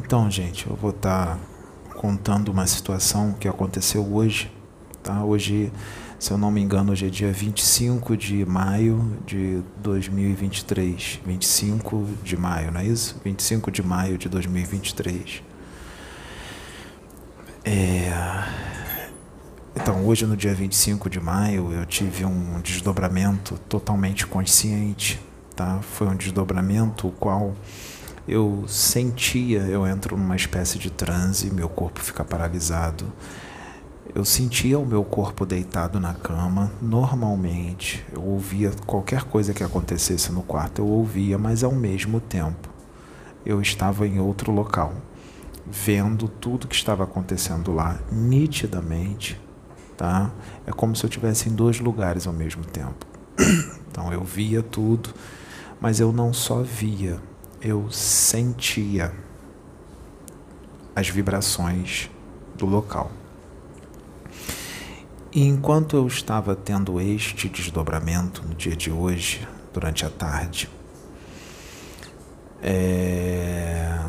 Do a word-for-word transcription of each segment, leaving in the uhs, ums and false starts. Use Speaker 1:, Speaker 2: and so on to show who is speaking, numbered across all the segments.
Speaker 1: Então, gente, eu vou estar contando uma situação que aconteceu hoje, tá? Hoje, se eu não me engano, hoje é dia vinte e cinco de maio de dois mil e vinte e três. vinte e cinco de maio, não é isso? vinte e cinco de maio de dois mil e vinte e três. É... Então, hoje, no dia vinte e cinco de maio, eu tive um desdobramento totalmente consciente, tá? Foi um desdobramento o qual eu sentia, eu entro numa espécie de transe, meu corpo fica paralisado. Eu sentia o meu corpo deitado na cama, normalmente. Eu ouvia qualquer coisa que acontecesse no quarto, eu ouvia, mas ao mesmo tempo eu estava em outro local, vendo tudo que estava acontecendo lá, nitidamente, tá? É como se eu estivesse em dois lugares ao mesmo tempo. Então eu via tudo, mas eu não só via, eu sentia as vibrações do local. E enquanto eu estava tendo este desdobramento no dia de hoje, durante a tarde, é...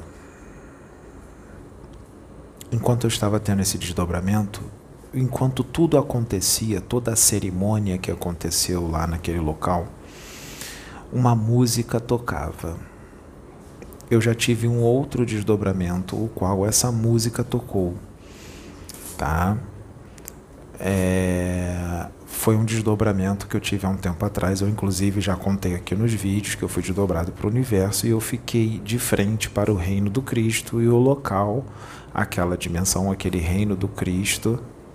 Speaker 1: enquanto eu estava tendo esse desdobramento, enquanto tudo acontecia, toda a cerimônia que aconteceu lá naquele local, uma música tocava. Eu já tive um outro desdobramento, o qual essa música tocou, tá? É... Foi um desdobramento que eu tive há um tempo atrás, eu inclusive já contei aqui nos vídeos que eu fui desdobrado para o universo e eu fiquei de frente para o reino do Cristo e o local, aquela dimensão, aquele reino do Cristo,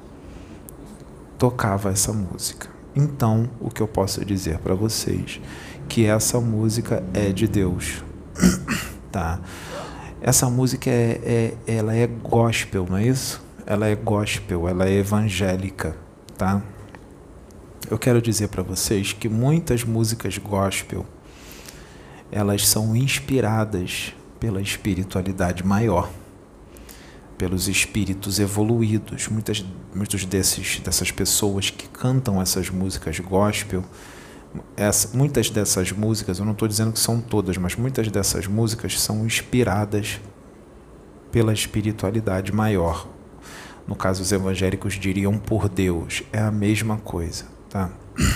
Speaker 1: tocava essa música. Então, o que eu posso dizer para vocês, que essa música é de Deus. Tá. Essa música é, é, ela é gospel, não é isso? Ela é gospel, ela é evangélica, tá? Eu quero dizer para vocês que muitas músicas gospel, elas são inspiradas pela espiritualidade maior, pelos espíritos evoluídos. Muitas, muitos desses, dessas pessoas que cantam essas músicas gospel, Essa, muitas dessas músicas, eu não estou dizendo que são todas, mas muitas dessas músicas são inspiradas pela espiritualidade maior. No caso, os evangélicos diriam por Deus. É a mesma coisa, tá?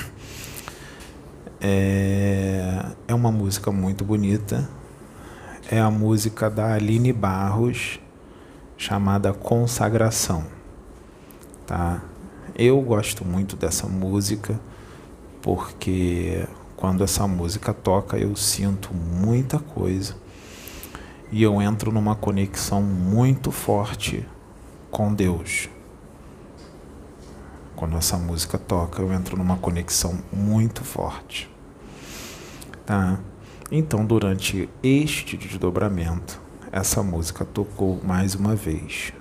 Speaker 1: É, é uma música muito bonita. É a música da Aline Barros, chamada Consagração, tá? Eu gosto muito dessa música, porque quando essa música toca eu sinto muita coisa e eu entro numa conexão muito forte com Deus. Quando essa música toca eu entro numa conexão muito forte, tá? Então, durante este desdobramento, essa música tocou mais uma vez.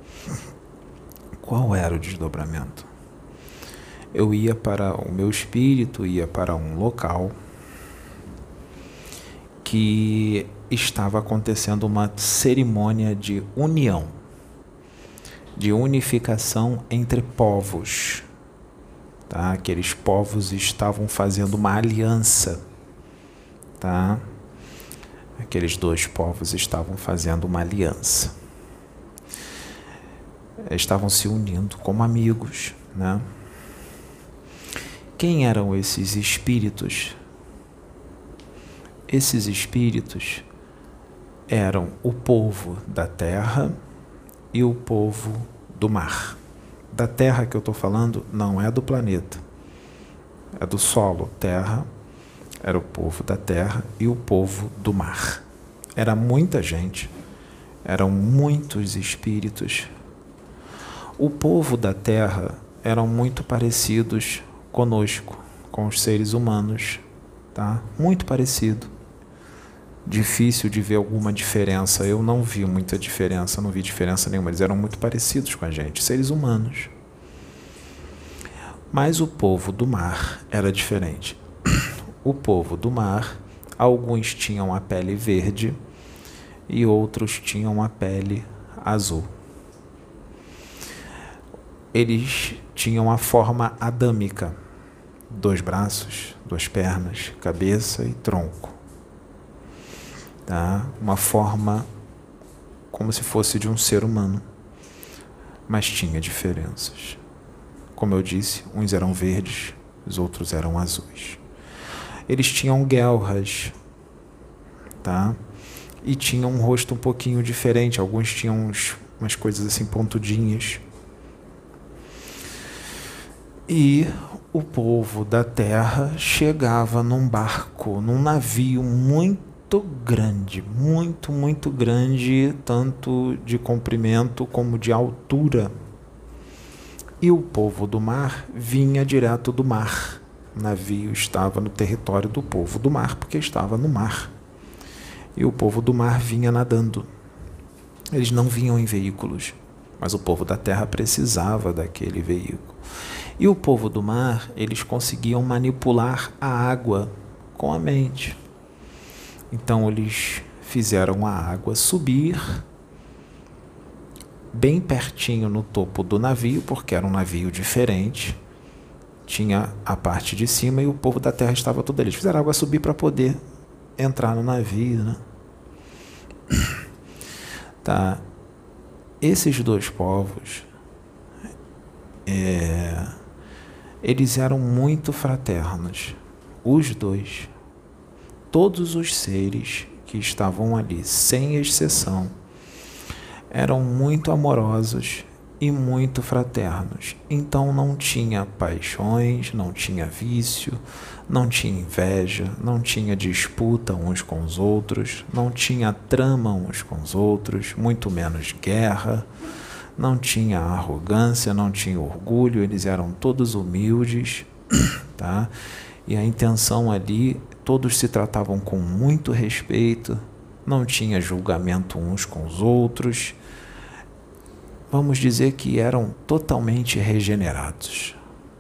Speaker 1: Qual era o desdobramento? Eu ia para o meu espírito, ia para um local que estava acontecendo uma cerimônia de união, de unificação entre povos, tá? Aqueles povos estavam fazendo uma aliança, tá? Aqueles dois povos estavam fazendo uma aliança. Estavam se unindo como amigos, né? Quem eram esses espíritos? Esses espíritos eram o povo da terra e o povo do mar. Da terra que eu estou falando não é do planeta, é do solo. Terra era o povo da terra e o povo do mar. Era muita gente, eram muitos espíritos. O povo da terra eram muito parecidos conosco, com os seres humanos, tá? Muito parecido. Difícil de ver alguma diferença. Eu não vi muita diferença, não vi diferença nenhuma. Eles eram muito parecidos com a gente, seres humanos. Mas o povo do mar era diferente. O povo do mar, alguns tinham a pele verde e outros tinham a pele azul. Eles tinham a forma adâmica. Dois braços, duas pernas, cabeça e tronco. Tá? Uma forma como se fosse de um ser humano, mas tinha diferenças. Como eu disse, uns eram verdes, os outros eram azuis. Eles tinham guelras, tá? E tinham um rosto um pouquinho diferente, alguns tinham uns, umas coisas assim pontudinhas. E o povo da terra chegava num barco, num navio muito grande, muito, muito grande, tanto de comprimento como de altura. E o povo do mar vinha direto do mar. O navio estava no território do povo do mar, porque estava no mar. E o povo do mar vinha nadando. Eles não vinham em veículos, mas o povo da terra precisava daquele veículo. E o povo do mar, eles conseguiam manipular a água com a mente. Então eles fizeram a água subir bem pertinho no topo do navio, porque era um navio diferente. Tinha a parte de cima e o povo da terra estava tudo ali. Eles fizeram a água subir para poder entrar no navio, né? Tá. Esses dois povos, é, eles eram muito fraternos. Os dois. Todos os seres que estavam ali, sem exceção, eram muito amorosos e muito fraternos. Então não tinha paixões, não tinha vício, não tinha inveja, não tinha disputa uns com os outros, não tinha trama uns com os outros, muito menos guerra, não tinha arrogância, não tinha orgulho, eles eram todos humildes, tá? E a intenção ali, todos se tratavam com muito respeito, não tinha julgamento uns com os outros. Vamos dizer que eram totalmente regenerados,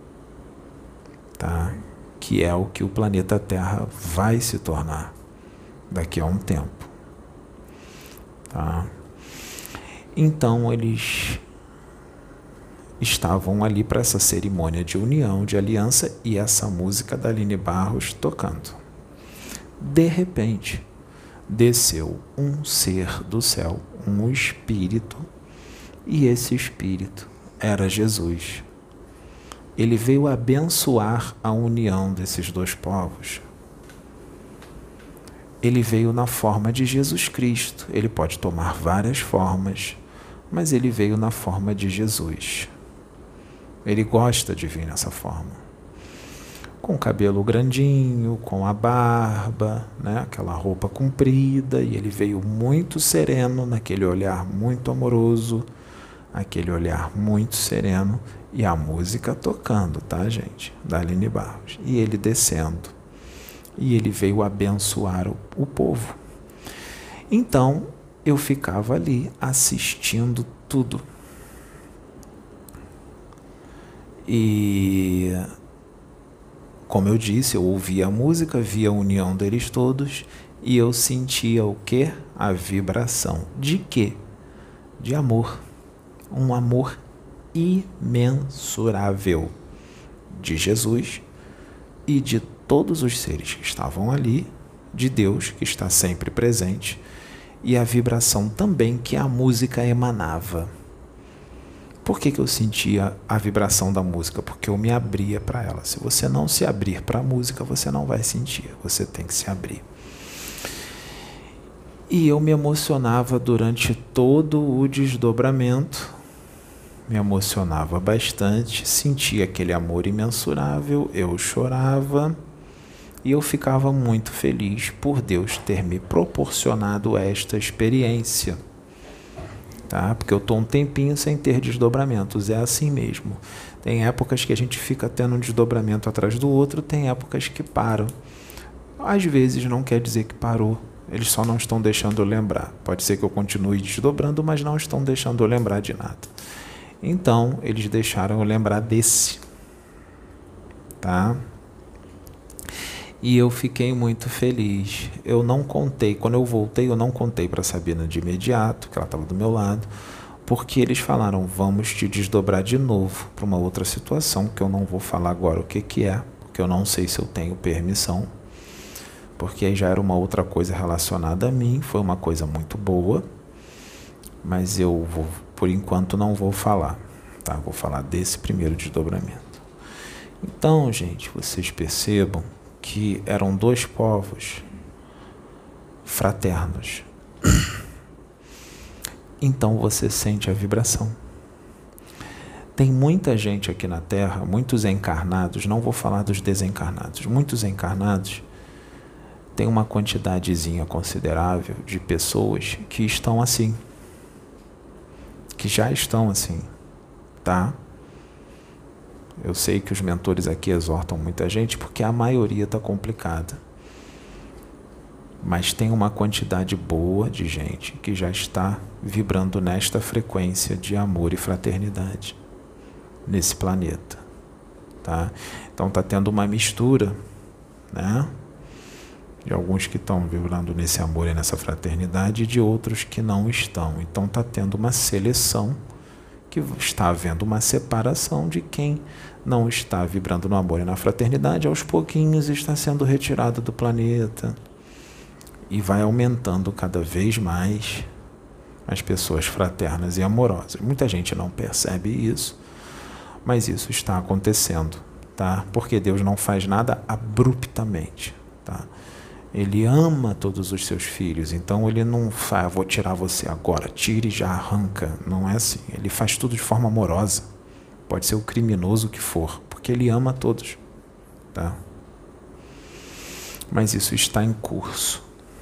Speaker 1: tá? Que é o que o planeta Terra vai se tornar daqui a um tempo, tá? Então eles estavam ali para essa cerimônia de união, de aliança, e essa música da Aline Barros tocando. De repente, desceu um ser do céu, um espírito, e esse espírito era Jesus. Ele veio abençoar a união desses dois povos. Ele veio na forma de Jesus Cristo. Ele pode tomar várias formas, mas ele veio na forma de Jesus. Ele gosta de vir nessa forma. Com o cabelo grandinho, com a barba, né? Aquela roupa comprida, e ele veio muito sereno, naquele olhar muito amoroso, aquele olhar muito sereno, e a música tocando, tá, gente? Da Aline Barros. E ele descendo. E ele veio abençoar o, o povo. Então, eu ficava ali assistindo tudo. E, como eu disse, eu ouvia a música, via a união deles todos, e eu sentia o quê? A vibração. De quê? De amor. Um amor imensurável de Jesus e de todos os seres que estavam ali, de Deus, que está sempre presente, e a vibração também que a música emanava. Por que que eu sentia a vibração da música? Porque eu me abria para ela. Se você não se abrir para a música, você não vai sentir, você tem que se abrir. E eu me emocionava durante todo o desdobramento, me emocionava bastante, sentia aquele amor imensurável, eu chorava e eu ficava muito feliz por Deus ter me proporcionado esta experiência, tá? Porque eu estou um tempinho sem ter desdobramentos, é assim mesmo. Tem épocas que a gente fica tendo um desdobramento atrás do outro, tem épocas que param. Às vezes não quer dizer que parou, eles só não estão deixando eu lembrar. Pode ser que eu continue desdobrando, mas não estão deixando eu lembrar de nada. Então, eles deixaram eu lembrar desse, tá? E eu fiquei muito feliz. Eu não contei, quando eu voltei, eu não contei para a Sabina de imediato, que ela estava do meu lado, porque eles falaram, vamos te desdobrar de novo para uma outra situação, que eu não vou falar agora o que que é, porque eu não sei se eu tenho permissão, porque aí já era uma outra coisa relacionada a mim, foi uma coisa muito boa, mas eu vou, por enquanto não vou falar, tá? Vou falar desse primeiro desdobramento. Então, gente, vocês percebam que eram dois povos fraternos. Então você sente a vibração. Tem muita gente aqui na Terra, muitos encarnados, não vou falar dos desencarnados, muitos encarnados, tem uma quantidadezinha considerável de pessoas que estão assim, que já estão assim, tá? Eu sei que os mentores aqui exortam muita gente porque a maioria está complicada. Mas tem uma quantidade boa de gente que já está vibrando nesta frequência de amor e fraternidade nesse planeta, tá? Então está tendo uma mistura, né? De alguns que estão vibrando nesse amor e nessa fraternidade e de outros que não estão. Então está tendo uma seleção, que está havendo uma separação de quem não está vibrando no amor e na fraternidade, aos pouquinhos está sendo retirado do planeta e vai aumentando cada vez mais as pessoas fraternas e amorosas. Muita gente não percebe isso, mas isso está acontecendo, tá? Porque Deus não faz nada abruptamente, tá? Ele ama todos os seus filhos, então ele não faz, vou tirar você agora, tire e já arranca. Não é assim. Ele faz tudo de forma amorosa. Pode ser o criminoso que for, porque ele ama todos, tá? Mas isso está em curso.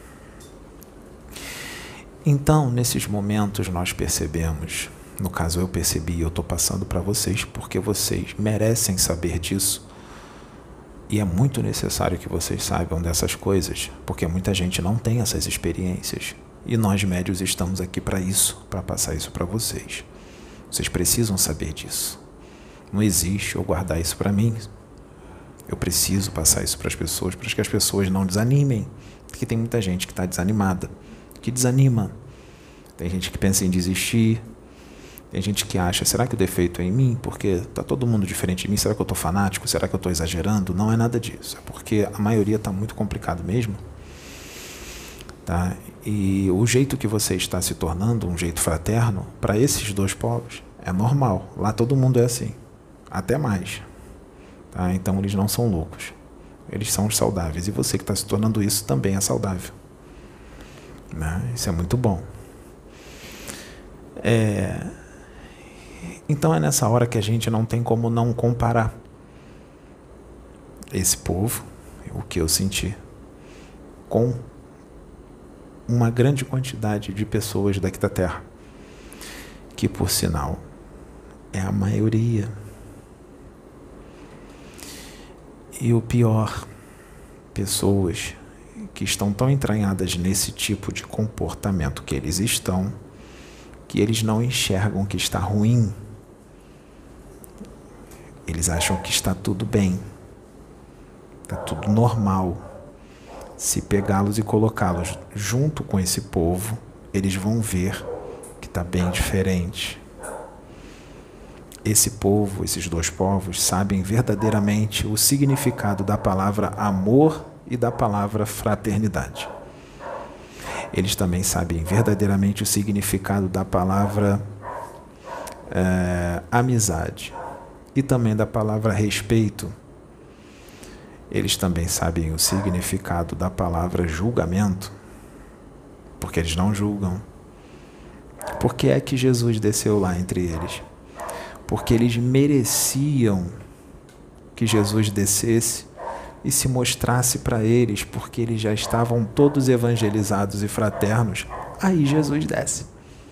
Speaker 1: Então, nesses momentos nós percebemos, no caso eu percebi, eu estou passando para vocês, porque vocês merecem saber disso. E é muito necessário que vocês saibam dessas coisas, porque muita gente não tem essas experiências. E nós médios estamos aqui para isso, para passar isso para vocês. Vocês precisam saber disso. Não existe eu guardar isso para mim. Eu preciso passar isso para as pessoas, para que as pessoas não desanimem. Porque tem muita gente que está desanimada, que desanima. Tem gente que pensa em desistir. Tem gente que acha, será que o defeito é em mim? Porque está todo mundo diferente de mim. Será que eu estou fanático? Será que eu estou exagerando? Não é nada disso. É porque a maioria está muito complicado mesmo. Tá? E o jeito que você está se tornando, um jeito fraterno, para esses dois povos, é normal. Lá todo mundo é assim. Até mais. Tá? Então eles não são loucos. Eles são os saudáveis. E você que está se tornando isso também é saudável. Né? Isso é muito bom. É... Então é nessa hora que a gente não tem como não comparar esse povo, o que eu senti, com uma grande quantidade de pessoas daqui da Terra, que por sinal é a maioria. E o pior, pessoas que estão tão entranhadas nesse tipo de comportamento que eles estão, que eles não enxergam que está ruim. Eles acham que está tudo bem, está tudo normal. Se pegá-los e colocá-los junto com esse povo, eles vão ver que está bem diferente. Esse povo, esses dois povos, sabem verdadeiramente o significado da palavra amor e da palavra fraternidade. Eles também sabem verdadeiramente o significado da palavra é, amizade e também da palavra respeito. Eles também sabem o significado da palavra julgamento, porque eles não julgam. Por que é que Jesus desceu lá entre eles? Porque eles mereciam que Jesus descesse e se mostrasse para eles, porque eles já estavam todos evangelizados e fraternos. Aí Jesus desce.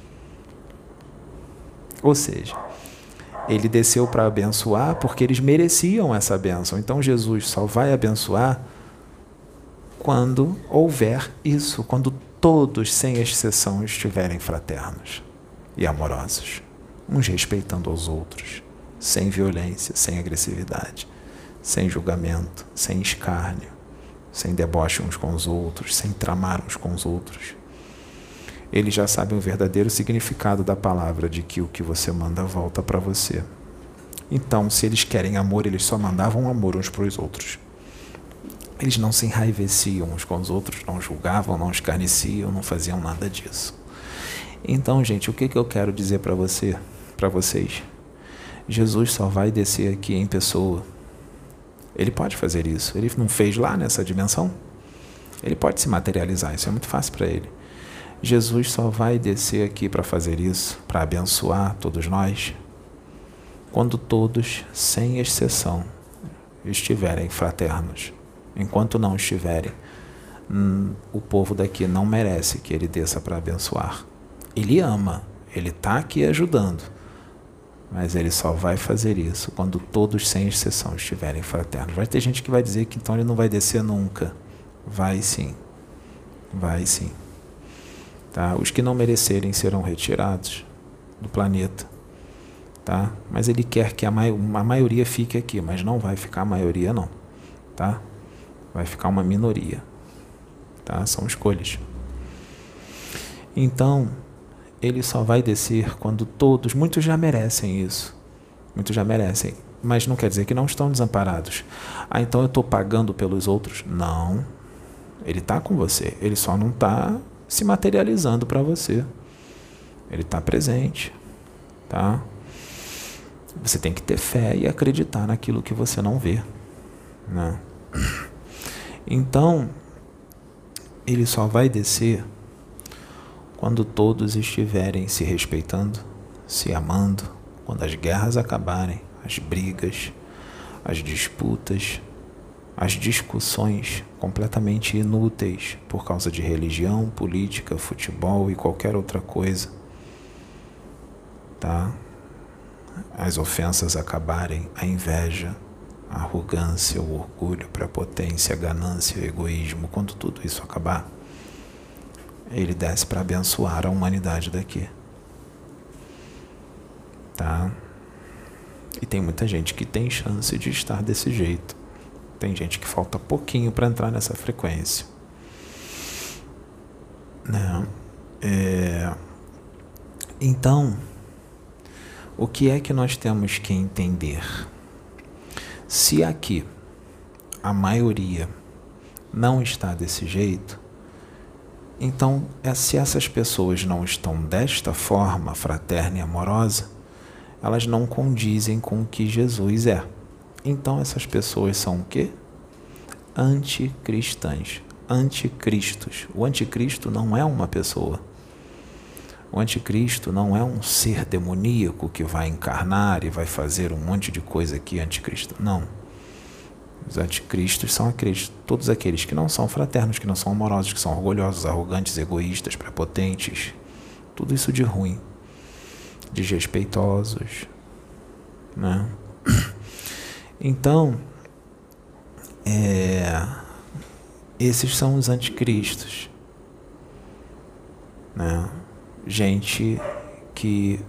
Speaker 1: Ou seja, ele desceu para abençoar porque eles mereciam essa bênção. Então Jesus só vai abençoar quando houver isso, quando todos, sem exceção, estiverem fraternos e amorosos, uns respeitando aos outros, sem violência, sem agressividade, sem julgamento, sem escárnio, sem deboche uns com os outros, sem tramar uns com os outros. Eles já sabem o verdadeiro significado da palavra, de que o que você manda volta para você. Então, se eles querem amor, eles só mandavam amor uns para os outros. Eles não se enraiveciam uns com os outros, não julgavam, não escarneciam, não faziam nada disso. Então, gente, o que, que eu quero dizer para você, para vocês? Jesus só vai descer aqui em pessoa. Ele pode fazer isso. Ele não fez lá nessa dimensão? Ele pode se materializar. Isso é muito fácil para ele. Jesus só vai descer aqui para fazer isso, para abençoar todos nós, quando todos, sem exceção, estiverem fraternos. Enquanto não estiverem, hum, o povo daqui não merece que ele desça para abençoar. Ele ama, ele está aqui ajudando, mas ele só vai fazer isso quando todos, sem exceção, estiverem fraternos. Vai ter gente que vai dizer que então ele não vai descer nunca. Vai sim, vai sim. Tá? Os que não merecerem serão retirados do planeta. Tá? Mas ele quer que a, mai- a maioria fique aqui, mas não vai ficar a maioria não. Tá? Vai ficar uma minoria. Tá? São escolhas. Então, ele só vai descer quando todos, muitos já merecem isso. Muitos já merecem. Mas não quer dizer que não estão desamparados. Ah, então eu estou pagando pelos outros? Não. Ele está com você. Ele só não está se materializando para você. Ele está presente. Tá? Você tem que ter fé e acreditar naquilo que você não vê. Né? Então, ele só vai descer quando todos estiverem se respeitando, se amando, quando as guerras acabarem, as brigas, as disputas, as discussões completamente inúteis por causa de religião, política, futebol e qualquer outra coisa, tá? As ofensas acabarem, a inveja, a arrogância, o orgulho, a prepotência, a ganância, o egoísmo, quando tudo isso acabar, ele desce para abençoar a humanidade daqui. Tá? E tem muita gente que tem chance de estar desse jeito. Tem gente que falta pouquinho para entrar nessa frequência. Né? É... Então, o que é que nós temos que entender? Se aqui a maioria não está desse jeito, então, se essas pessoas não estão desta forma, fraterna e amorosa, elas não condizem com o que Jesus é. Então, essas pessoas são o quê? Anticristãs, anticristos. O anticristo não é uma pessoa. O anticristo não é um ser demoníaco que vai encarnar e vai fazer um monte de coisa aqui anticristo. Não. Os anticristos são aqueles, todos aqueles que não são fraternos, que não são amorosos, que são orgulhosos, arrogantes, egoístas, prepotentes. Tudo isso de ruim. Desrespeitosos. Né? Então, é, esses são os anticristos. Né? Gente que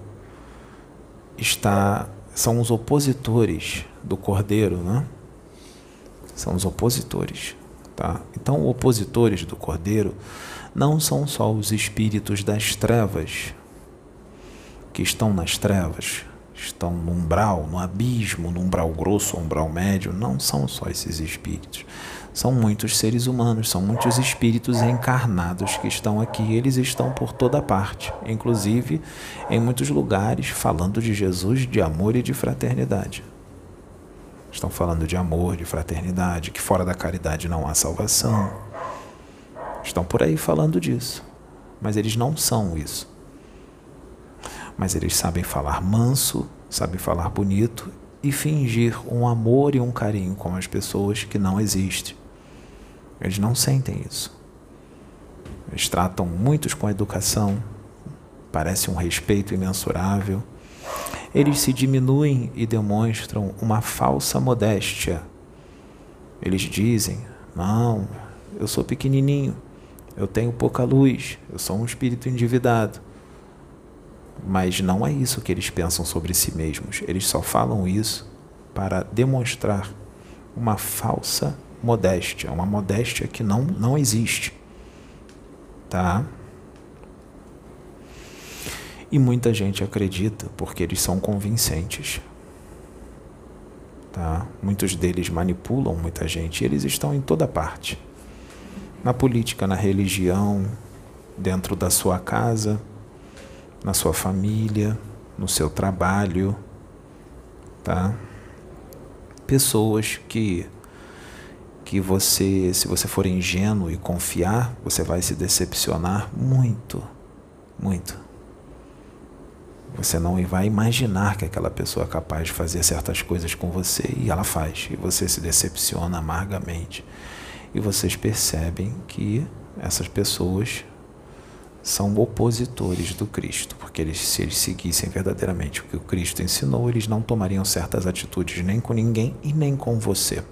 Speaker 1: está, são os opositores do Cordeiro, né? São os opositores, tá? Então, opositores do Cordeiro não são só os espíritos das trevas, que estão nas trevas, estão no umbral, no abismo, no umbral grosso, umbral médio. Não são só esses espíritos. São muitos seres humanos, são muitos espíritos encarnados que estão aqui. Eles estão por toda parte, inclusive em muitos lugares, falando de Jesus, de amor e de fraternidade. Estão falando de amor, de fraternidade, que fora da caridade não há salvação. Estão por aí falando disso. Mas eles não são isso. Mas eles sabem falar manso, sabem falar bonito e fingir um amor e um carinho com as pessoas que não existem. Eles não sentem isso. Eles tratam muitos com educação, parece um respeito imensurável. Eles se diminuem e demonstram uma falsa modéstia. Eles dizem, não, eu sou pequenininho, eu tenho pouca luz, eu sou um espírito endividado. Mas não é isso que eles pensam sobre si mesmos. Eles só falam isso para demonstrar uma falsa modéstia, uma modéstia que não, não existe. Tá? E muita gente acredita porque eles são convincentes. Tá? Muitos deles manipulam muita gente e eles estão em toda parte. Na política, na religião, dentro da sua casa, na sua família, no seu trabalho, tá? Pessoas que que você, se você for ingênuo e confiar, você vai se decepcionar muito, muito. Você não vai imaginar que aquela pessoa é capaz de fazer certas coisas com você e ela faz, e você se decepciona amargamente. E vocês percebem que essas pessoas são opositores do Cristo, porque eles, se eles seguissem verdadeiramente o que o Cristo ensinou, eles não tomariam certas atitudes nem com ninguém e nem com você.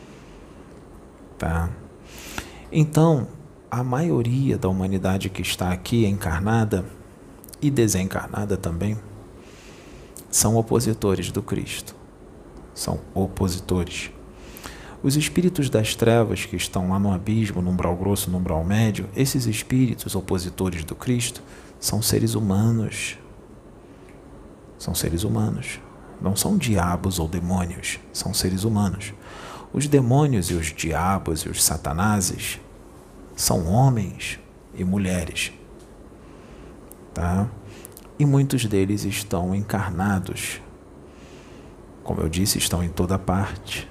Speaker 1: Tá? Então, a maioria da humanidade que está aqui encarnada e desencarnada também são opositores do Cristo. São opositores. Os espíritos das trevas que estão lá no abismo, no umbral grosso, no umbral médio, esses espíritos opositores do Cristo são seres humanos. São seres humanos. Não são diabos ou demônios, são seres humanos. Os demônios e os diabos e os satanases são homens e mulheres. Tá? E muitos deles estão encarnados. Como eu disse, estão em toda parte.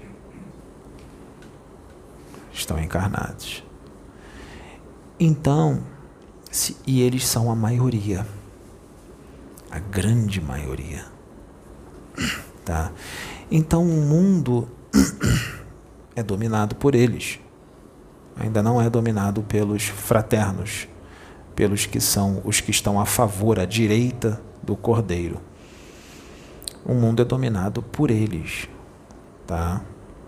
Speaker 1: Estão encarnados. Então, se, e eles são a maioria, a grande maioria, tá? Então o mundo é dominado por eles, ainda não é dominado pelos fraternos, pelos que são os que estão a favor, à direita do Cordeiro. O mundo é dominado por eles, tá?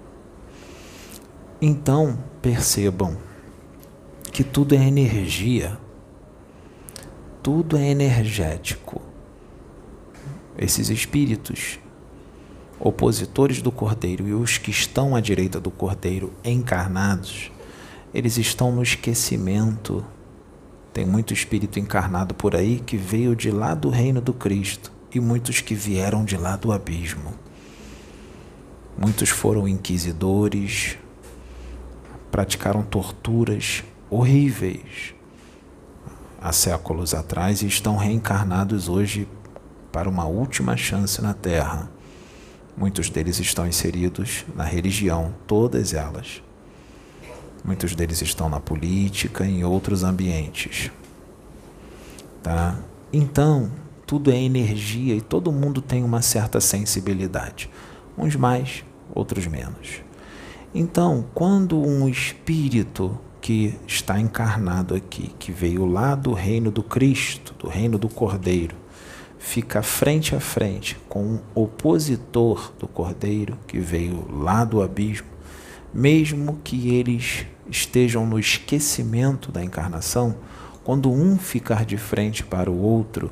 Speaker 1: Então, percebam que tudo é energia, tudo é energético. Esses espíritos opositores do Cordeiro e os que estão à direita do Cordeiro encarnados, eles estão no esquecimento. Tem muito espírito encarnado por aí que veio de lá do reino do Cristo e muitos que vieram de lá do abismo. Muitos foram inquisidores, praticaram torturas horríveis há séculos atrás e estão reencarnados hoje para uma última chance na Terra. Muitos deles estão inseridos na religião, todas elas. Muitos deles estão na política e em outros ambientes. Tá? Então, tudo é energia e todo mundo tem uma certa sensibilidade. Uns mais, outros menos. Então, quando um espírito que está encarnado aqui, que veio lá do reino do Cristo, do reino do Cordeiro, fica frente a frente com um opositor do Cordeiro, que veio lá do abismo, mesmo que eles estejam no esquecimento da encarnação, quando um ficar de frente para o outro,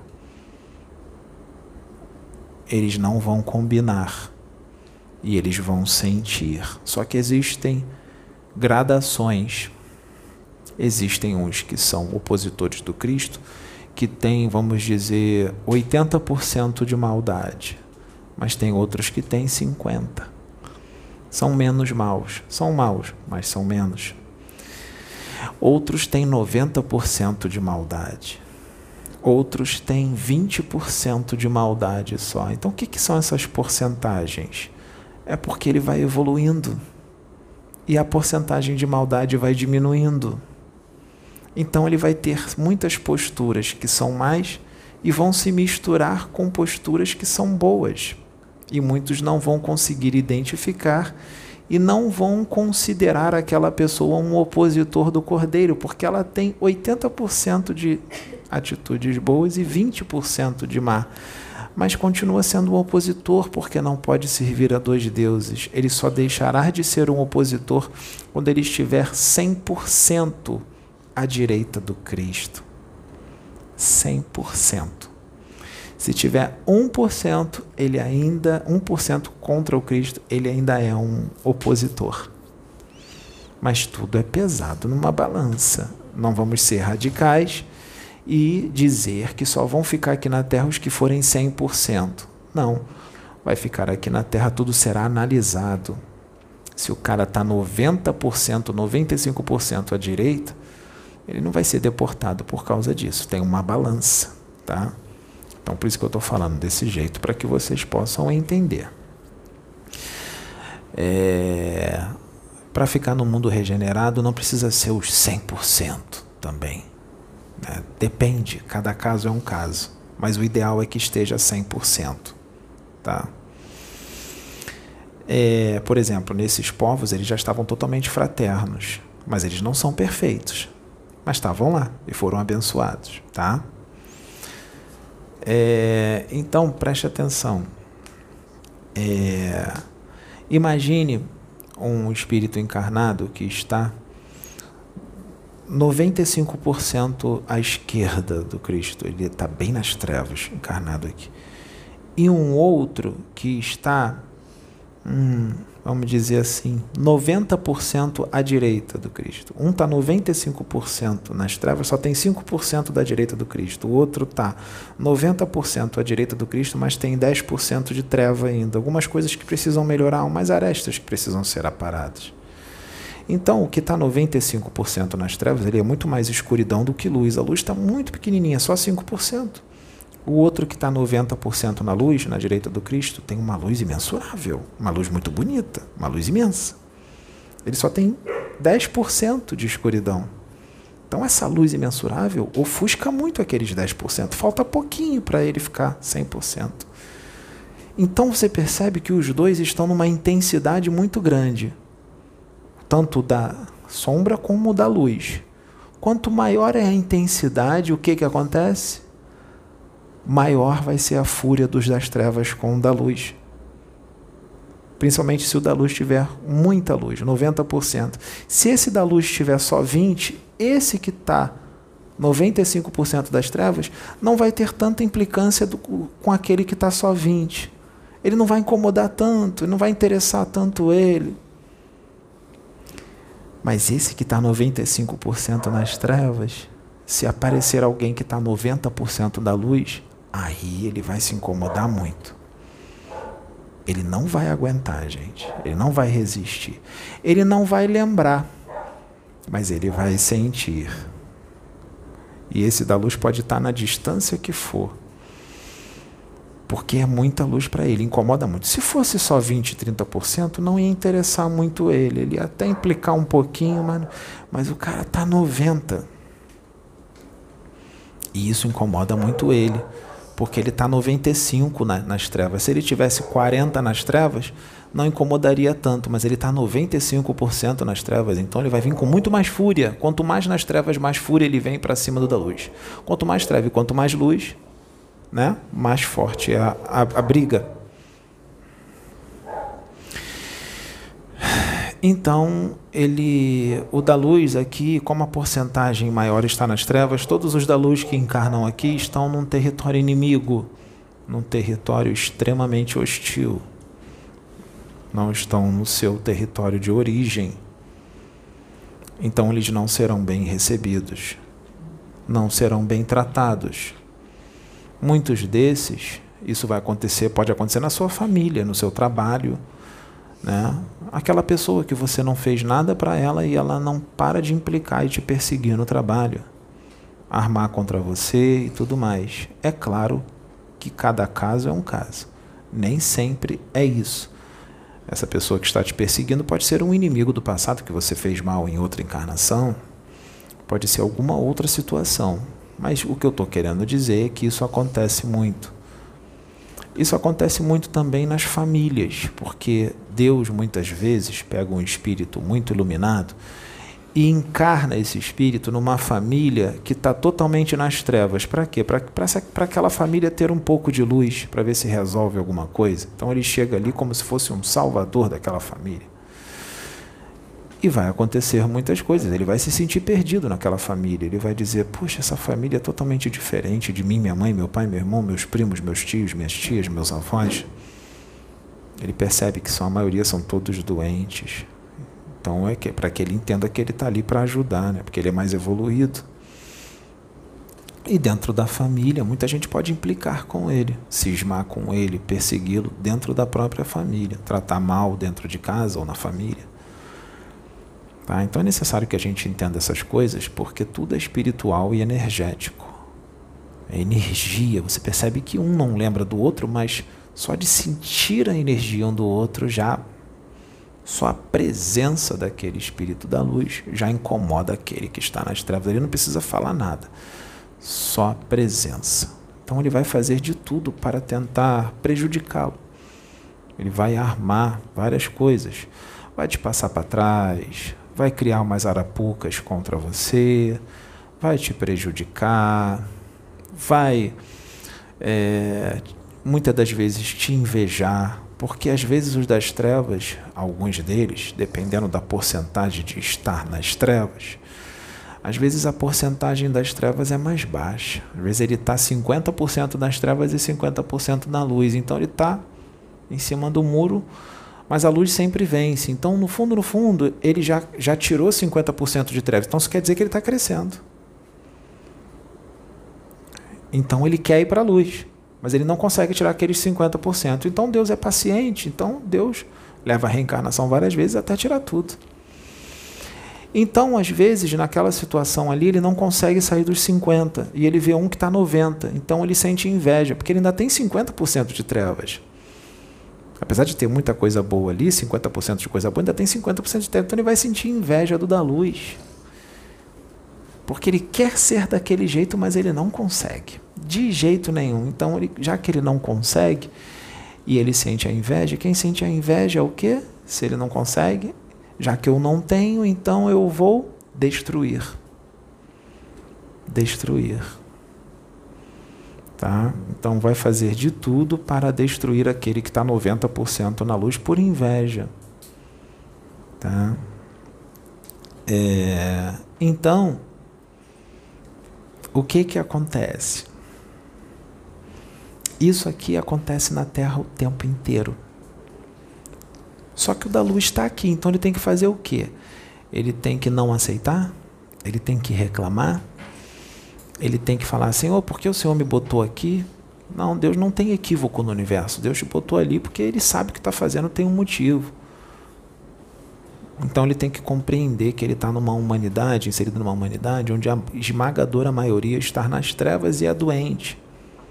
Speaker 1: eles não vão combinar. E eles vão sentir. Só que existem gradações. Existem uns que são opositores do Cristo, que têm, vamos dizer, oitenta por cento de maldade. Mas tem outros que têm cinquenta por cento. São menos maus. São maus, mas são menos. Outros têm noventa por cento de maldade. Outros têm vinte por cento de maldade só. Então, o que, que são essas porcentagens? É porque ele vai evoluindo e a porcentagem de maldade vai diminuindo. Então ele vai ter muitas posturas que são más e vão se misturar com posturas que são boas. E muitos não vão conseguir identificar e não vão considerar aquela pessoa um opositor do Cordeiro, porque ela tem oitenta por cento de atitudes boas e vinte por cento de má. Mas continua sendo um opositor, porque não pode servir a dois deuses. Ele só deixará de ser um opositor quando ele estiver cem por cento à direita do Cristo. cem por cento. Se tiver um por cento, ele ainda, um por cento contra o Cristo, ele ainda é um opositor. Mas tudo é pesado numa balança. Não vamos ser radicais e dizer que só vão ficar aqui na Terra os que forem cem por cento. Não. Vai ficar aqui na Terra, tudo será analisado. Se o cara está noventa por cento, noventa e cinco por cento à direita, ele não vai ser deportado por causa disso. Tem uma balança, tá? Então, por isso que eu estou falando desse jeito, para que vocês possam entender. É... Para ficar no mundo regenerado, não precisa ser os cem por cento também. Né? Depende, cada caso é um caso. Mas o ideal é que esteja cem por cento. Tá? É, por exemplo, nesses povos, eles já estavam totalmente fraternos. Mas eles não são perfeitos. Mas estavam lá e foram abençoados. Tá? É, então, preste atenção. É, imagine um espírito encarnado que está noventa e cinco por cento à esquerda do Cristo. Ele está bem nas trevas, encarnado aqui. E um outro que está, hum, vamos dizer assim, noventa por cento à direita do Cristo. Um está noventa e cinco por cento nas trevas, só tem cinco por cento da direita do Cristo. O outro está noventa por cento à direita do Cristo, mas tem dez por cento de treva ainda. Algumas coisas que precisam melhorar, umas arestas que precisam ser aparadas. Então, o que está noventa e cinco por cento nas trevas, ele é muito mais escuridão do que luz. A luz está muito pequenininha, só cinco por cento. O outro que está noventa por cento na luz, na direita do Cristo, tem uma luz imensurável, uma luz muito bonita, uma luz imensa. Ele só tem dez por cento de escuridão. Então essa luz imensurável ofusca muito aqueles dez por cento. Falta pouquinho para ele ficar cem por cento. Então você percebe que os dois estão numa intensidade muito grande, tanto da sombra como da luz. Quanto maior é a intensidade, o que, que acontece? Maior vai ser a fúria dos das trevas com o da luz. Principalmente se o da luz tiver muita luz, noventa por cento. Se esse da luz tiver só vinte por cento, esse que está noventa e cinco por cento das trevas não vai ter tanta implicância do, com aquele que está só vinte por cento. Ele não vai incomodar tanto, não vai interessar tanto ele. Mas esse que está noventa e cinco por cento nas trevas, se aparecer alguém que está noventa por cento da luz, aí ele vai se incomodar muito. Ele não vai aguentar, gente. Ele não vai resistir. Ele não vai lembrar, mas ele vai sentir. E esse da luz pode estar na distância que for, porque é muita luz para ele, incomoda muito. Se fosse só vinte, trinta por cento, não ia interessar muito ele. Ele ia até implicar um pouquinho, mas, mas o cara está noventa por cento. E isso incomoda muito ele, porque ele está noventa e cinco por cento na, nas trevas. Se ele tivesse quarenta por cento nas trevas, não incomodaria tanto, mas ele está noventa e cinco por cento nas trevas, então ele vai vir com muito mais fúria. Quanto mais nas trevas, mais fúria ele vem para cima do da luz. Quanto mais treva e quanto mais luz, né, mais forte é a, a, a briga. Então, ele, o da luz aqui, como a porcentagem maior está nas trevas, todos os da luz que encarnam aqui estão num território inimigo, num território extremamente hostil. Não estão no seu território de origem. Então, eles não serão bem recebidos, não serão bem tratados. Muitos desses, isso vai acontecer, pode acontecer na sua família, no seu trabalho, né? Aquela pessoa que você não fez nada para ela e ela não para de implicar e te perseguir no trabalho, armar contra você e tudo mais. É claro que cada caso é um caso. Nem sempre é isso. Essa pessoa que está te perseguindo pode ser um inimigo do passado que você fez mal em outra encarnação, pode ser alguma outra situação. Mas o que eu estou querendo dizer é que isso acontece muito. Isso acontece muito também nas famílias, porque Deus muitas vezes pega um espírito muito iluminado e encarna esse espírito numa família que está totalmente nas trevas. Para quê? Para aquela família ter um pouco de luz, para ver se resolve alguma coisa. Então ele chega ali como se fosse um salvador daquela família. E vai acontecer muitas coisas, ele vai se sentir perdido naquela família, ele vai dizer, puxa, essa família é totalmente diferente de mim, minha mãe, meu pai, meu irmão, meus primos, meus tios, minhas tias, meus avós. Ele percebe que são, a maioria são todos doentes. Então é que, para que ele entenda que ele está ali para ajudar, né? Porque ele é mais evoluído. E dentro da família, muita gente pode implicar com ele, cismar com ele, persegui-lo dentro da própria família, tratar mal dentro de casa ou na família. Tá? Então é necessário que a gente entenda essas coisas, porque tudo é espiritual e energético. é energia. Você percebe que um não lembra do outro, mas só de sentir a energia um do outro, já só a presença daquele espírito da luz já incomoda aquele que está nas trevas. Ele não precisa falar nada, só a presença. Então ele vai fazer de tudo para tentar prejudicá-lo. Ele vai armar várias coisas, vai te passar para trás, vai criar umas arapucas contra você, vai te prejudicar, vai é, muitas das vezes te invejar, porque às vezes os das trevas, alguns deles, dependendo da porcentagem de estar nas trevas, às vezes a porcentagem das trevas é mais baixa. Às vezes ele está cinquenta por cento nas trevas e cinquenta por cento na luz. Então ele está em cima do muro, mas a luz sempre vence. Então, no fundo, no fundo, ele já, já tirou cinquenta por cento de trevas. Então isso quer dizer que ele está crescendo. Então ele quer ir para a luz, mas ele não consegue tirar aqueles cinquenta por cento. Então Deus é paciente. Então Deus leva a reencarnação várias vezes até tirar tudo. Então, às vezes, naquela situação ali, ele não consegue sair dos cinquenta e ele vê um que está noventa. Então, ele sente inveja, porque ele ainda tem cinquenta por cento de trevas. Apesar de ter muita coisa boa ali, cinquenta por cento de coisa boa, ainda tem cinquenta por cento de trevas. Então, ele vai sentir inveja do da luz. Porque ele quer ser daquele jeito, mas ele não consegue. De jeito nenhum. Então, ele, já que ele não consegue e ele sente a inveja, quem sente a inveja é o quê? Se ele não consegue... Já que eu não tenho, então eu vou destruir. Destruir. Tá? Então vai fazer de tudo para destruir aquele que está noventa por cento na luz por inveja. Tá? É, então, o que que acontece? Isso aqui acontece na Terra o tempo inteiro. Só que o da luz está aqui, então ele tem que fazer o quê? Ele tem que não aceitar? Ele tem que reclamar? Ele tem que falar, Senhor, por que o Senhor me botou aqui? Não, Deus não tem equívoco no universo. Deus te botou ali porque Ele sabe o que está fazendo, tem um motivo. Então ele tem que compreender que ele está numa humanidade, inserido numa humanidade, onde a esmagadora maioria está nas trevas e é doente.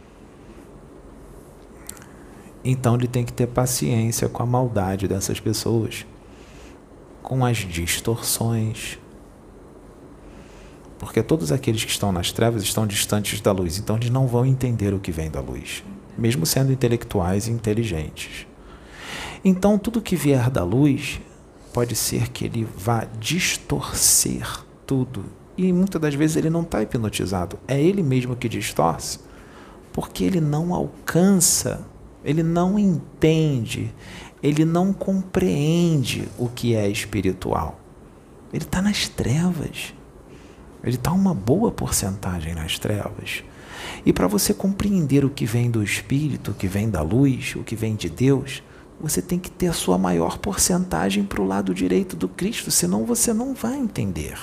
Speaker 1: Então ele tem que ter paciência com a maldade dessas pessoas, com as distorções. Porque todos aqueles que estão nas trevas estão distantes da luz, então eles não vão entender o que vem da luz, mesmo sendo intelectuais e inteligentes. Então tudo que vier da luz pode ser que ele vá distorcer tudo. E muitas das vezes ele não está hipnotizado, é ele mesmo que distorce, porque ele não alcança, ele não entende, ele não compreende o que é espiritual. Ele está nas trevas. Ele está uma boa porcentagem nas trevas. E para você compreender o que vem do Espírito, o que vem da luz, o que vem de Deus, você tem que ter a sua maior porcentagem para o lado direito do Cristo, senão você não vai entender.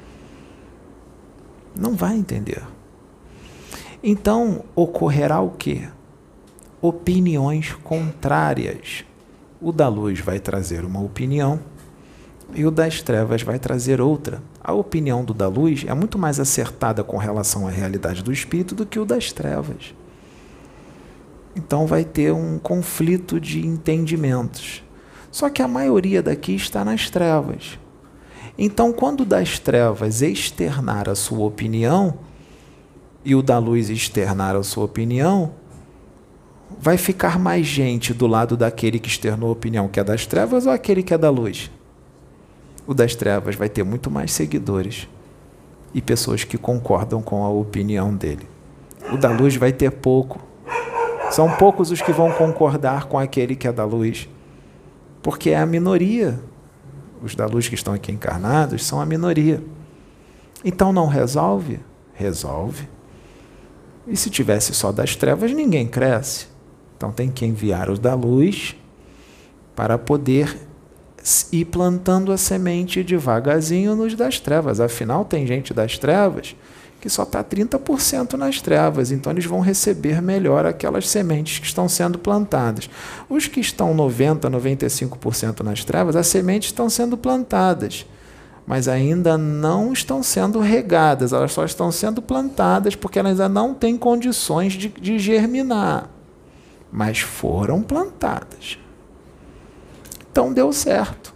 Speaker 1: Não vai entender. Então, ocorrerá o quê? Opiniões contrárias. O da luz vai trazer uma opinião e o das trevas vai trazer outra. A opinião do da luz é muito mais acertada com relação à realidade do espírito do que o das trevas. Então vai ter um conflito de entendimentos. Só que a maioria daqui está nas trevas. Então, quando o das trevas externar a sua opinião e o da luz externar a sua opinião, vai ficar mais gente do lado daquele que externou a opinião que é das trevas ou aquele que é da luz? O das trevas vai ter muito mais seguidores e pessoas que concordam com a opinião dele. O da luz vai ter pouco. São poucos os que vão concordar com aquele que é da luz, porque é a minoria. Os da luz que estão aqui encarnados são a minoria. Então não resolve? Resolve. E se tivesse só das trevas, ninguém cresce. Então tem que enviar os da luz para poder ir plantando a semente devagarzinho nos das trevas. Afinal, tem gente das trevas que só está trinta por cento nas trevas, então eles vão receber melhor aquelas sementes que estão sendo plantadas. Os que estão noventa por cento, noventa e cinco por cento nas trevas, as sementes estão sendo plantadas, mas ainda não estão sendo regadas, elas só estão sendo plantadas porque elas ainda não têm condições de, de germinar, mas foram plantadas. Então deu certo.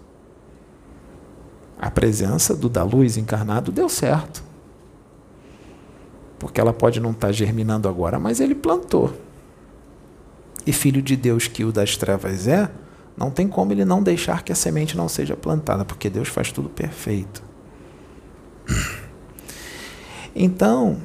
Speaker 1: A presença do da luz encarnado deu certo. Porque ela pode não estar germinando agora, mas ele plantou. E filho de Deus que o das trevas é, não tem como ele não deixar que a semente não seja plantada, porque Deus faz tudo perfeito. Então,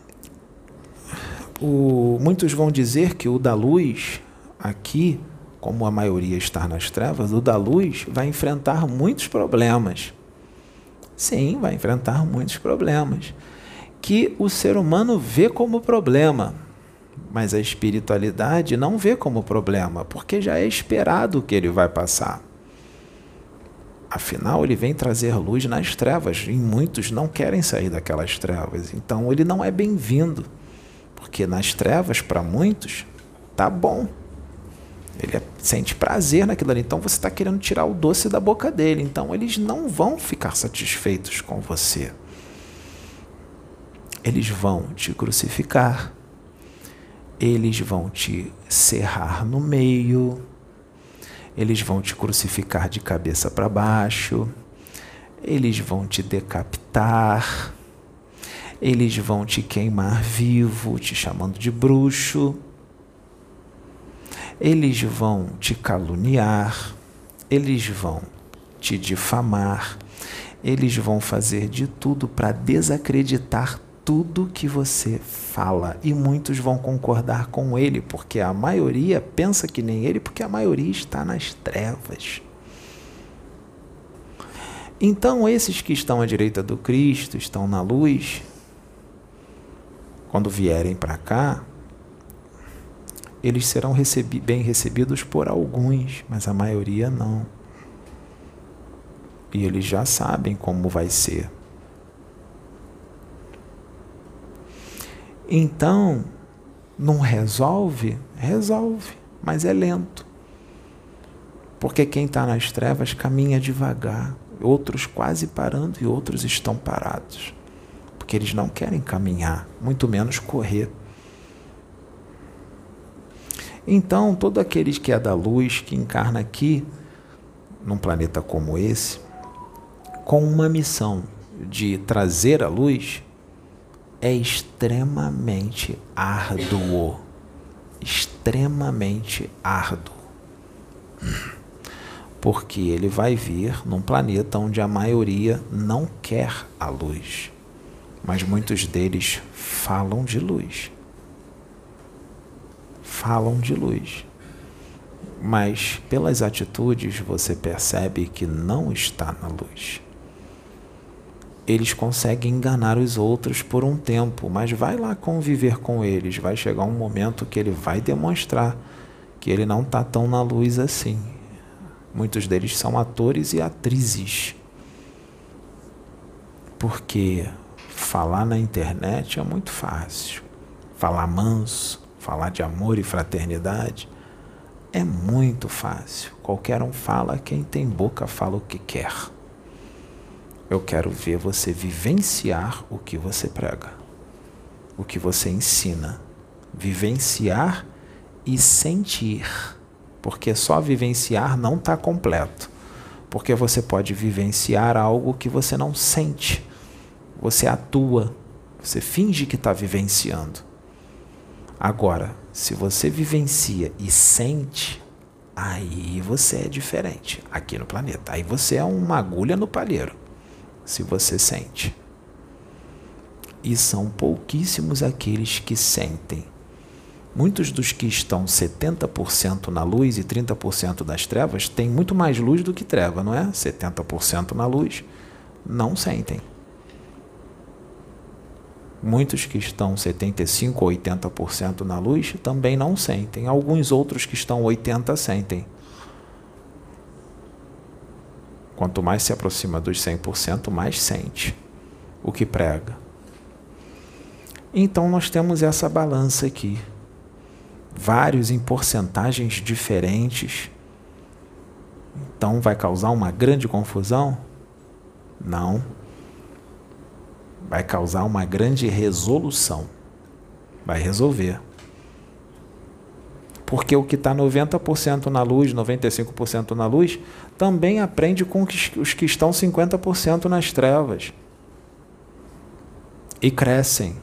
Speaker 1: o, muitos vão dizer que o da luz, aqui, como a maioria está nas trevas, o da luz vai enfrentar muitos problemas. Sim, vai enfrentar muitos problemas, que o ser humano vê como problema, mas a espiritualidade não vê como problema, porque já é esperado que ele vai passar. Afinal, ele vem trazer luz nas trevas, e muitos não querem sair daquelas trevas, então ele não é bem-vindo, porque nas trevas, para muitos, tá bom. Ele é, sente prazer naquilo ali, então você está querendo tirar o doce da boca dele, então eles não vão ficar satisfeitos com você. Eles vão te crucificar, eles vão te serrar no meio, eles vão te crucificar de cabeça para baixo, eles vão te decapitar, eles vão te queimar vivo, te chamando de bruxo, eles vão te caluniar, eles vão te difamar, eles vão fazer de tudo para desacreditar tudo que você fala, e muitos vão concordar com ele, porque a maioria pensa que nem ele, porque a maioria está nas trevas. Então, esses que estão à direita do Cristo, estão na luz, quando vierem para cá, eles serão recebi- bem recebidos por alguns, mas a maioria não. E eles já sabem como vai ser. Então, não resolve? Resolve, mas é lento. Porque quem está nas trevas caminha devagar, outros quase parando e outros estão parados. Porque eles não querem caminhar, muito menos correr. Então, todo aquele que é da luz, que encarna aqui, num planeta como esse, com uma missão de trazer a luz, é extremamente árduo, extremamente árduo, porque ele vai vir num planeta onde a maioria não quer a luz, mas muitos deles falam de luz, falam de luz, mas pelas atitudes você percebe que não está na luz. Eles conseguem enganar os outros por um tempo, mas vai lá conviver com eles, vai chegar um momento que ele vai demonstrar que ele não está tão na luz assim. Muitos deles são atores e atrizes, porque falar na internet é muito fácil, falar manso, falar de amor e fraternidade é muito fácil, qualquer um fala, quem tem boca fala o que quer. Eu quero ver você vivenciar o que você prega, o que você ensina. Vivenciar e sentir, porque só vivenciar não está completo. Porque você pode vivenciar algo que você não sente. Você atua, você finge que está vivenciando. Agora, se você vivencia e sente, aí você é diferente aqui no planeta. Aí você é uma agulha no palheiro. Se você sente. E são pouquíssimos aqueles que sentem. Muitos dos que estão setenta por cento na luz e trinta por cento das trevas têm muito mais luz do que treva, não é? setenta por cento na luz não sentem. Muitos que estão setenta e cinco por cento ou oitenta por cento na luz também não sentem. Alguns outros que estão oitenta por cento sentem. Quanto mais se aproxima dos cem por cento, mais sente o que prega. Então nós temos essa balança aqui. Vários em porcentagens diferentes. Então vai causar uma grande confusão? Não. Vai causar uma grande resolução. Vai resolver. Porque o que está noventa por cento na luz, noventa e cinco por cento na luz, também aprende com os que estão cinquenta por cento nas trevas. E crescem.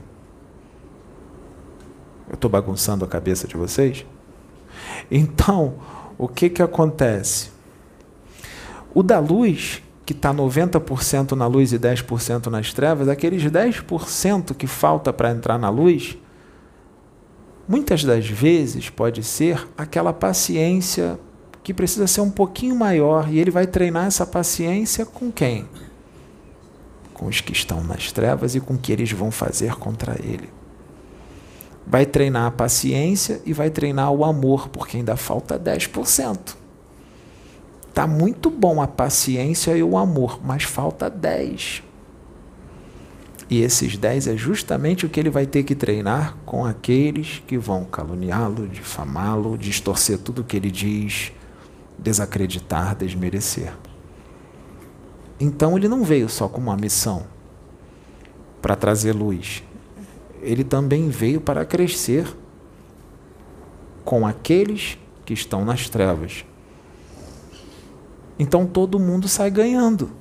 Speaker 1: Eu estou bagunçando a cabeça de vocês? Então, o que que acontece? O da luz, que está noventa por cento na luz e dez por cento nas trevas, aqueles dez por cento que falta para entrar na luz, muitas das vezes pode ser aquela paciência que precisa ser um pouquinho maior, e ele vai treinar essa paciência com quem? Com os que estão nas trevas e com o que eles vão fazer contra ele. Vai treinar a paciência e vai treinar o amor, porque ainda falta dez por cento. Está muito bom a paciência e o amor, mas falta dez por cento. E esses dez é justamente o que ele vai ter que treinar com aqueles que vão caluniá-lo, difamá-lo, distorcer tudo o que ele diz, desacreditar, desmerecer. Então ele não veio só com uma missão para trazer luz. Ele também veio para crescer com aqueles que estão nas trevas. Então todo mundo sai ganhando.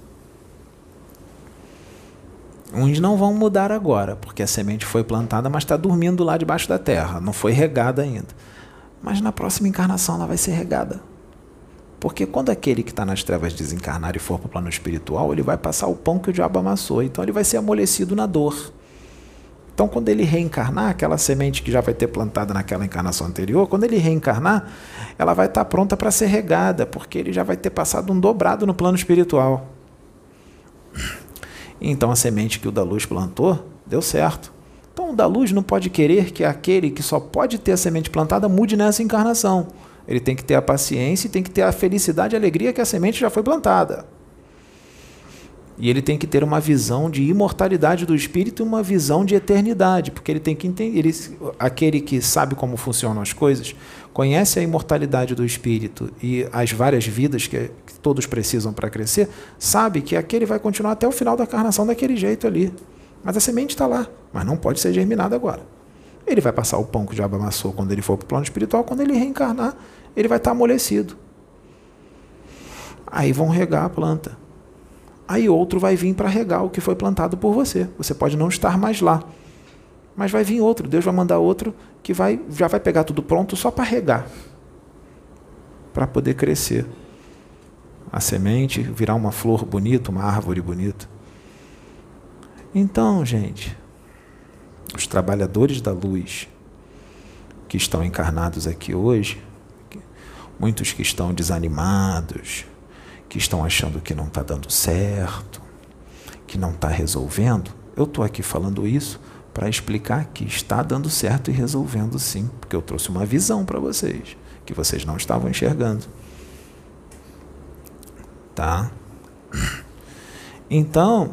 Speaker 1: Uns não vão mudar agora, porque a semente foi plantada, mas está dormindo lá debaixo da terra, não foi regada ainda. Mas na próxima encarnação ela vai ser regada. Porque quando aquele que está nas trevas desencarnar e for para o plano espiritual, ele vai passar o pão que o diabo amassou, então ele vai ser amolecido na dor. Então quando ele reencarnar, aquela semente que já vai ter plantada naquela encarnação anterior, quando ele reencarnar, ela vai estar pronta para ser regada, porque ele já vai ter passado um dobrado no plano espiritual. Então a semente que o da luz plantou, deu certo. Então o da luz não pode querer que aquele que só pode ter a semente plantada mude nessa encarnação. Ele tem que ter a paciência e tem que ter a felicidade e a alegria que a semente já foi plantada. E ele tem que ter uma visão de imortalidade do espírito e uma visão de eternidade, porque ele tem que entender, ele, aquele que sabe como funcionam as coisas, conhece a imortalidade do espírito e as várias vidas que, que todos precisam para crescer, sabe que aquele vai continuar até o final da encarnação daquele jeito ali. Mas a semente está lá, mas não pode ser germinada agora. Ele vai passar o pão que o diabo amassou quando ele for para o plano espiritual, quando ele reencarnar, ele vai estar amolecido. Aí vão regar a planta. Aí outro vai vir para regar o que foi plantado por você. Você pode não estar mais lá, mas vai vir outro. Deus vai mandar outro que vai, já vai pegar tudo pronto só para regar, para poder crescer. A semente virar uma flor bonita, uma árvore bonita. Então, gente, os trabalhadores da luz que estão encarnados aqui hoje, muitos que estão desanimados, que estão achando que não está dando certo, que não está resolvendo, eu estou aqui falando isso para explicar que está dando certo e resolvendo sim, porque eu trouxe uma visão para vocês, que vocês não estavam enxergando. Tá? Então,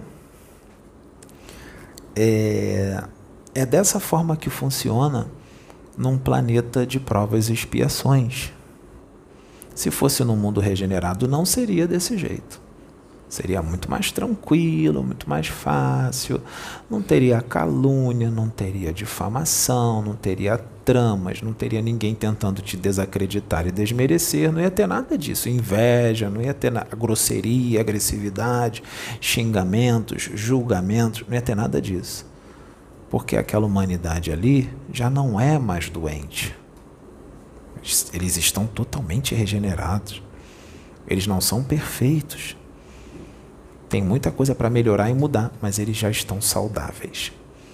Speaker 1: é, é dessa forma que funciona num planeta de provas e expiações. Se fosse no mundo regenerado, não seria desse jeito. Seria muito mais tranquilo, muito mais fácil. Não teria calúnia, não teria difamação, não teria tramas, não teria ninguém tentando te desacreditar e desmerecer. Não ia ter nada disso. Inveja, não ia ter nada, grosseria, agressividade, xingamentos, julgamentos. Não ia ter nada disso. Porque aquela humanidade ali já não é mais doente. Eles estão totalmente regenerados. Eles não são perfeitos. Tem muita coisa para melhorar e mudar, mas eles já estão saudáveis.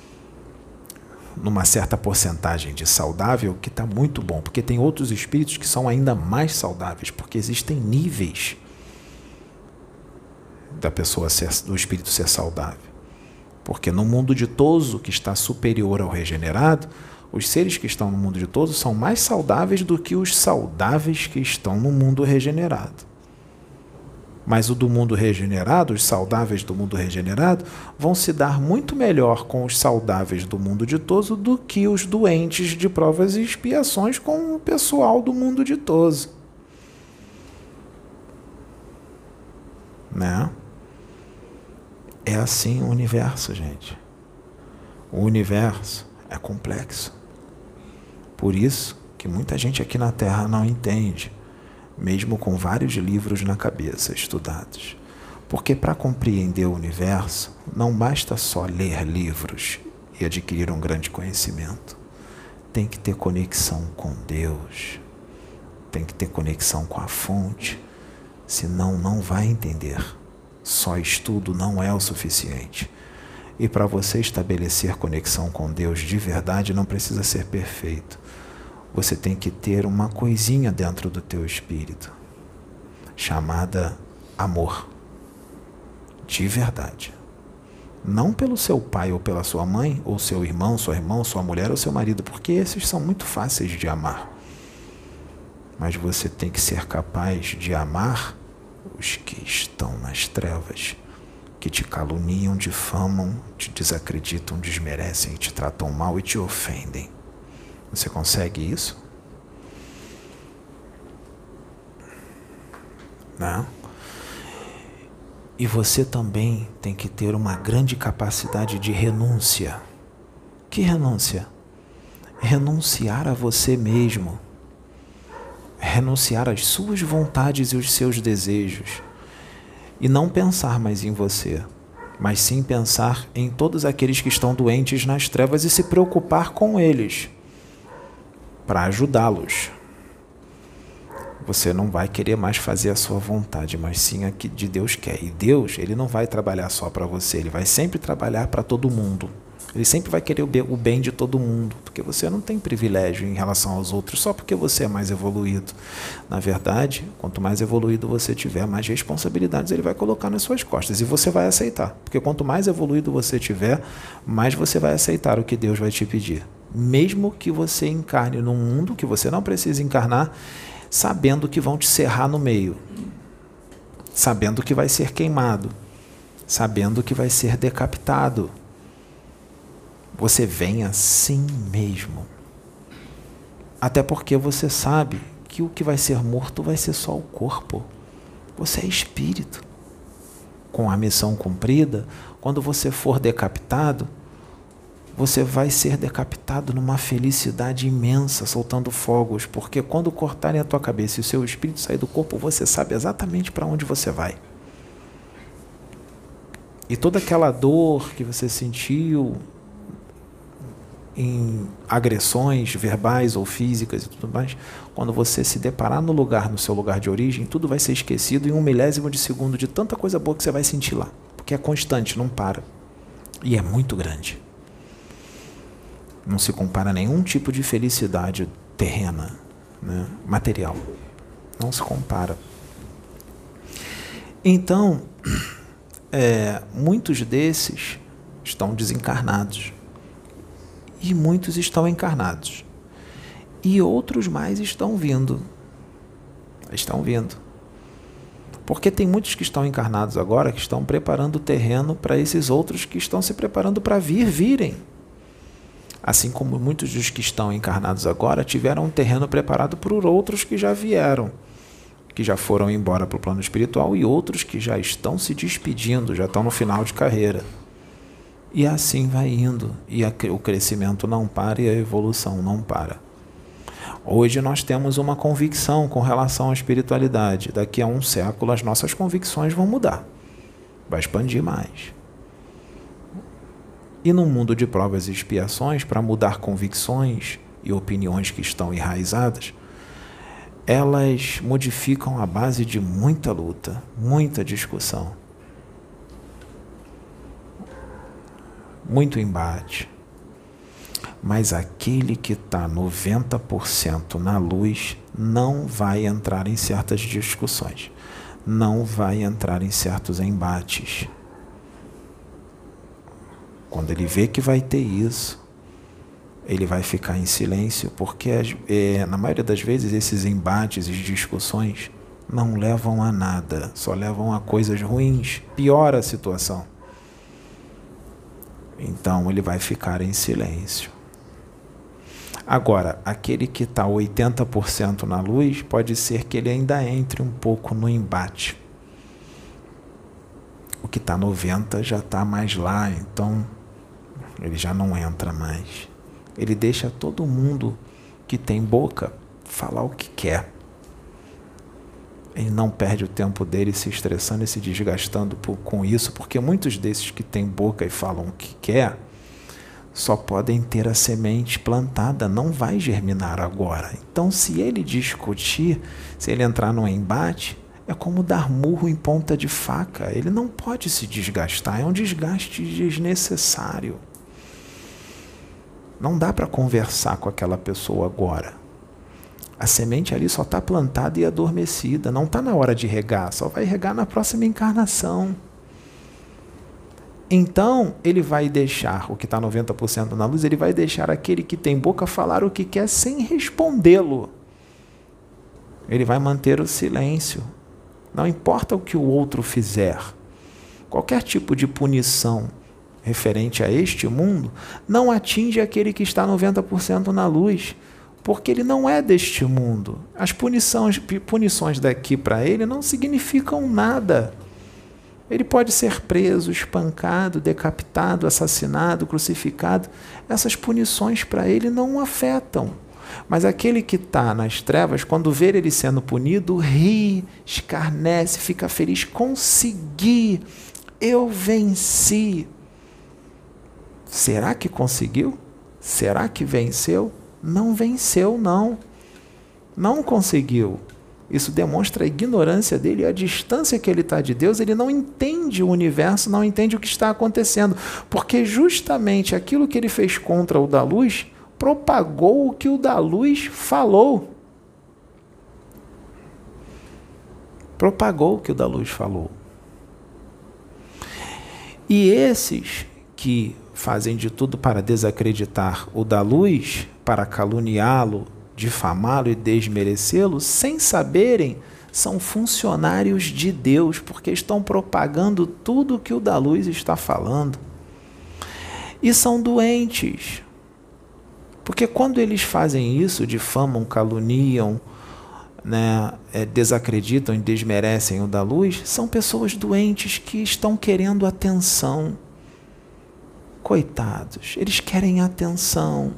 Speaker 1: Numa certa porcentagem de saudável, que está muito bom, porque tem outros espíritos que são ainda mais saudáveis, porque existem níveis da pessoa ser, do espírito ser saudável. Porque no mundo ditoso, que está superior ao regenerado, os seres que estão no mundo ditoso são mais saudáveis do que os saudáveis que estão no mundo regenerado. Mas o do mundo regenerado, os saudáveis do mundo regenerado, vão se dar muito melhor com os saudáveis do mundo ditoso do que os doentes de provas e expiações com o pessoal do mundo ditoso. Né? É assim o universo, gente. O universo é complexo. Por isso que muita gente aqui na Terra não entende, mesmo com vários livros na cabeça estudados. Porque para compreender o universo, não basta só ler livros e adquirir um grande conhecimento. Tem que ter conexão com Deus. Tem que ter conexão com a fonte. Senão não vai entender. Só estudo não é o suficiente. E para você estabelecer conexão com Deus de verdade, não precisa ser perfeito. Você tem que ter uma coisinha dentro do teu espírito, chamada amor. De verdade. Não pelo seu pai ou pela sua mãe, ou seu irmão, sua irmã, sua mulher ou seu marido, porque esses são muito fáceis de amar. Mas você tem que ser capaz de amar os que estão nas trevas, que te caluniam, difamam, te desacreditam, desmerecem, te tratam mal e te ofendem. Você consegue isso? Não? E você também tem que ter uma grande capacidade de renúncia. Que renúncia? Renunciar a você mesmo. Renunciar às suas vontades e os seus desejos. E não pensar mais em você, mas sim pensar em todos aqueles que estão doentes nas trevas e se preocupar com eles, para ajudá-los. Você não vai querer mais fazer a sua vontade, mas sim a que de Deus quer. E Deus, ele não vai trabalhar só para você, ele vai sempre trabalhar para todo mundo. Ele sempre vai querer o bem de todo mundo, porque você não tem privilégio em relação aos outros só porque você é mais evoluído. Na verdade, quanto mais evoluído você tiver, mais responsabilidades ele vai colocar nas suas costas e você vai aceitar. Porque quanto mais evoluído você tiver, mais você vai aceitar o que Deus vai te pedir. Mesmo que você encarne num mundo que você não precisa encarnar, sabendo que vão te serrar no meio, sabendo que vai ser queimado, sabendo que vai ser decapitado. Você vem assim mesmo. Até porque você sabe que o que vai ser morto vai ser só o corpo. Você é espírito. Com a missão cumprida, quando você for decapitado, você vai ser decapitado numa felicidade imensa, soltando fogos, porque quando cortarem a tua cabeça e o seu espírito sair do corpo, você sabe exatamente para onde você vai. E toda aquela dor que você sentiu em agressões verbais ou físicas e tudo mais, quando você se deparar no lugar, no seu lugar de origem, tudo vai ser esquecido em um milésimo de segundo de tanta coisa boa que você vai sentir lá, porque é constante, não para. E é muito grande. Não se compara a nenhum tipo de felicidade terrena, né? Material. Não se compara. Então, é, muitos desses estão desencarnados. E muitos estão encarnados. E outros mais estão vindo. Estão vindo. Porque tem muitos que estão encarnados agora que estão preparando o terreno para esses outros que estão se preparando para vir, virem. Assim como muitos dos que estão encarnados agora tiveram um terreno preparado por outros que já vieram, que já foram embora para o plano espiritual e outros que já estão se despedindo, já estão no final de carreira. E assim vai indo, e a, o crescimento não para e a evolução não para. Hoje nós temos uma convicção com relação à espiritualidade. Daqui a um século as nossas convicções vão mudar, vai expandir mais. E no mundo de provas e expiações, para mudar convicções e opiniões que estão enraizadas, elas modificam a base de muita luta, muita discussão, muito embate. Mas aquele que está noventa por cento na luz não vai entrar em certas discussões, não vai entrar em certos embates. Quando ele vê que vai ter isso, ele vai ficar em silêncio, porque é, na maioria das vezes esses embates e discussões não levam a nada, só levam a coisas ruins, piora a situação. Então ele vai ficar em silêncio. Agora, aquele que está oitenta por cento na luz, pode ser que ele ainda entre um pouco no embate. O que está noventa já está mais lá, então ele já não entra mais. Ele deixa todo mundo que tem boca falar o que quer. Ele não perde o tempo dele se estressando e se desgastando por, com isso, porque muitos desses que têm boca e falam o que quer, só podem ter a semente plantada, não vai germinar agora. Então, se ele discutir, se ele entrar num embate, é como dar murro em ponta de faca. Ele não pode se desgastar, é um desgaste desnecessário. Não dá para conversar com aquela pessoa agora. A semente ali só está plantada e adormecida, não está na hora de regar, só vai regar na próxima encarnação. Então, ele vai deixar, o que está noventa por cento na luz, ele vai deixar aquele que tem boca falar o que quer sem respondê-lo. Ele vai manter o silêncio. Não importa o que o outro fizer. Qualquer tipo de punição referente a este mundo não atinge aquele que está noventa por cento na luz, porque ele não é deste mundo. As punições, punições daqui para ele não significam nada. Ele pode ser preso, espancado, decapitado, assassinado, crucificado. Essas punições para ele não o afetam. Mas aquele que está nas trevas, quando vê ele sendo punido, ri, escarnece, fica feliz. Consegui, eu venci. Será que conseguiu? Será que venceu? Não venceu, não. Não conseguiu. Isso demonstra a ignorância dele, a distância que ele está de Deus. Ele não entende o universo, não entende o que está acontecendo. Porque justamente aquilo que ele fez contra o da luz propagou o que o da luz falou. Propagou o que o da luz falou. E esses que fazem de tudo para desacreditar o da luz, para caluniá-lo, difamá-lo e desmerecê-lo, sem saberem, são funcionários de Deus, porque estão propagando tudo o que o da luz está falando. E são doentes, porque quando eles fazem isso, difamam, caluniam, né, é, desacreditam e desmerecem o da luz, são pessoas doentes que estão querendo atenção. Coitados, eles querem atenção.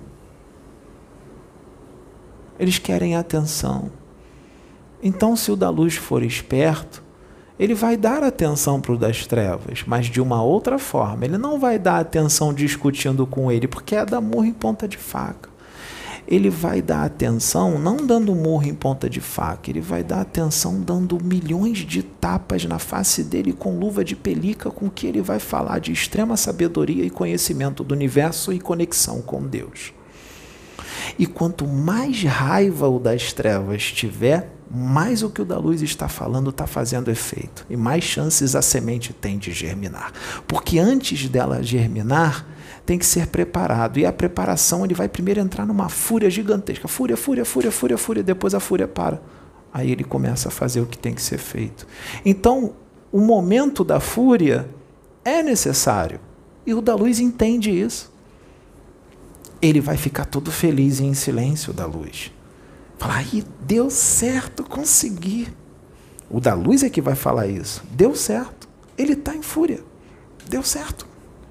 Speaker 1: Eles querem atenção. Então, se o da luz for esperto, ele vai dar atenção para o das trevas, mas de uma outra forma. Ele não vai dar atenção discutindo com ele, porque é dar murro em ponta de faca. Ele vai dar atenção não dando murro em ponta de faca, ele vai dar atenção dando milhões de tapas na face dele com luva de pelica, com que ele vai falar de extrema sabedoria e conhecimento do universo e conexão com Deus. E quanto mais raiva o das trevas tiver, mais o que o da luz está falando está fazendo efeito. E mais chances a semente tem de germinar. Porque antes dela germinar, tem que ser preparado. E a preparação, ele vai primeiro entrar numa fúria gigantesca. Fúria, fúria, fúria, fúria, fúria. Depois a fúria para. Aí ele começa a fazer o que tem que ser feito. Então, o momento da fúria é necessário. E o da luz entende isso. Ele vai ficar todo feliz e em silêncio, da luz. Falar, aí deu certo, consegui. O da luz é que vai falar isso. Deu certo. Ele está em fúria. Deu certo.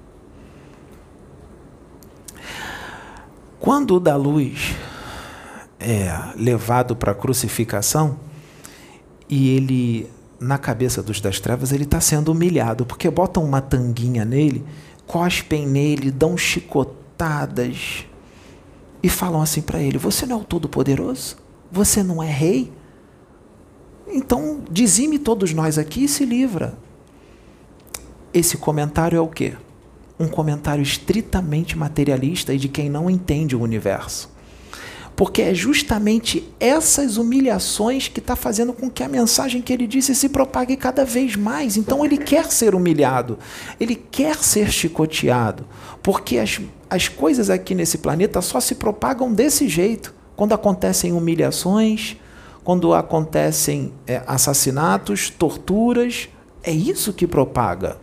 Speaker 1: Quando o da luz é levado para a crucificação, e ele, na cabeça dos das trevas, ele está sendo humilhado, porque botam uma tanguinha nele, cospem nele, dão chicotadas e falam assim para ele, você não é o Todo-Poderoso? Você não é rei? Então dizime todos nós aqui e se livra. Esse comentário é o quê? Um comentário estritamente materialista e de quem não entende o universo. Porque é justamente essas humilhações que está fazendo com que a mensagem que ele disse se propague cada vez mais. Então ele quer ser humilhado, ele quer ser chicoteado, porque as, as coisas aqui nesse planeta só se propagam desse jeito. Quando acontecem humilhações, quando acontecem é, assassinatos, torturas, é isso que propaga.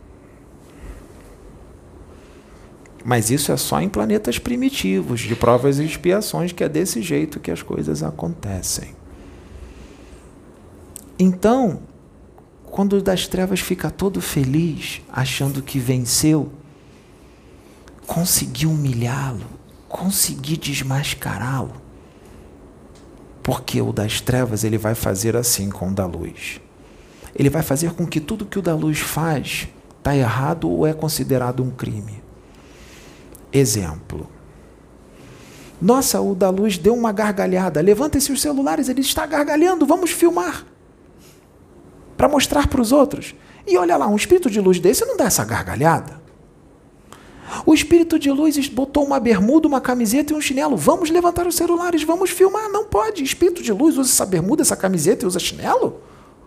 Speaker 1: Mas isso é só em planetas primitivos, de provas e expiações, que é desse jeito que as coisas acontecem. Então, Quando o das trevas fica todo feliz, achando que venceu, conseguir humilhá-lo, conseguir desmascará-lo. Porque o das trevas ele vai fazer assim com o da luz. Ele vai fazer com que tudo que o da luz faz está errado ou é considerado um crime. Exemplo. Nossa, o da luz deu uma gargalhada. Levantem-se os celulares, ele está gargalhando, vamos filmar. Para mostrar para os outros. E olha lá, um espírito de luz desse não dá essa gargalhada. O espírito de luz botou uma bermuda, uma camiseta e um chinelo. Vamos levantar os celulares, vamos filmar. Não pode. Espírito de luz usa essa bermuda, essa camiseta e usa chinelo?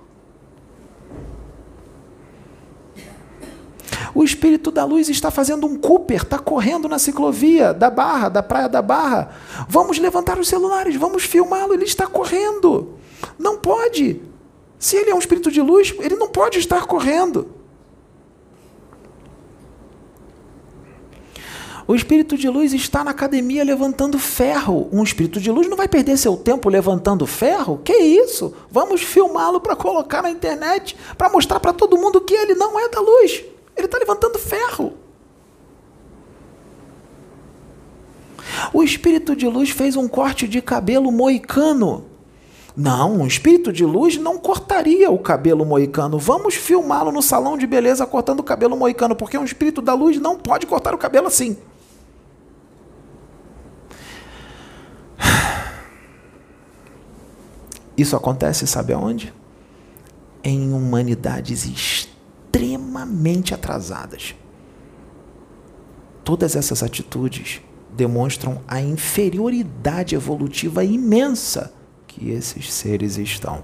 Speaker 1: O espírito da luz está fazendo um Cooper, está correndo na ciclovia da Barra, da Praia da Barra. Vamos levantar os celulares, vamos filmá-lo, ele está correndo. Não pode. Se ele é um espírito de luz, ele não pode estar correndo. O espírito de luz está na academia levantando ferro. Um espírito de luz não vai perder seu tempo levantando ferro? Que isso? Vamos filmá-lo para colocar na internet, para mostrar para todo mundo que ele não é da luz. Ele está levantando ferro. O espírito de luz fez um corte de cabelo moicano. Não, um espírito de luz não cortaria o cabelo moicano. Vamos filmá-lo no salão de beleza cortando o cabelo moicano, porque um espírito da luz não pode cortar o cabelo assim. Isso acontece, sabe aonde? Em humanidades extremamente atrasadas. Todas essas atitudes demonstram a inferioridade evolutiva imensa que esses seres estão.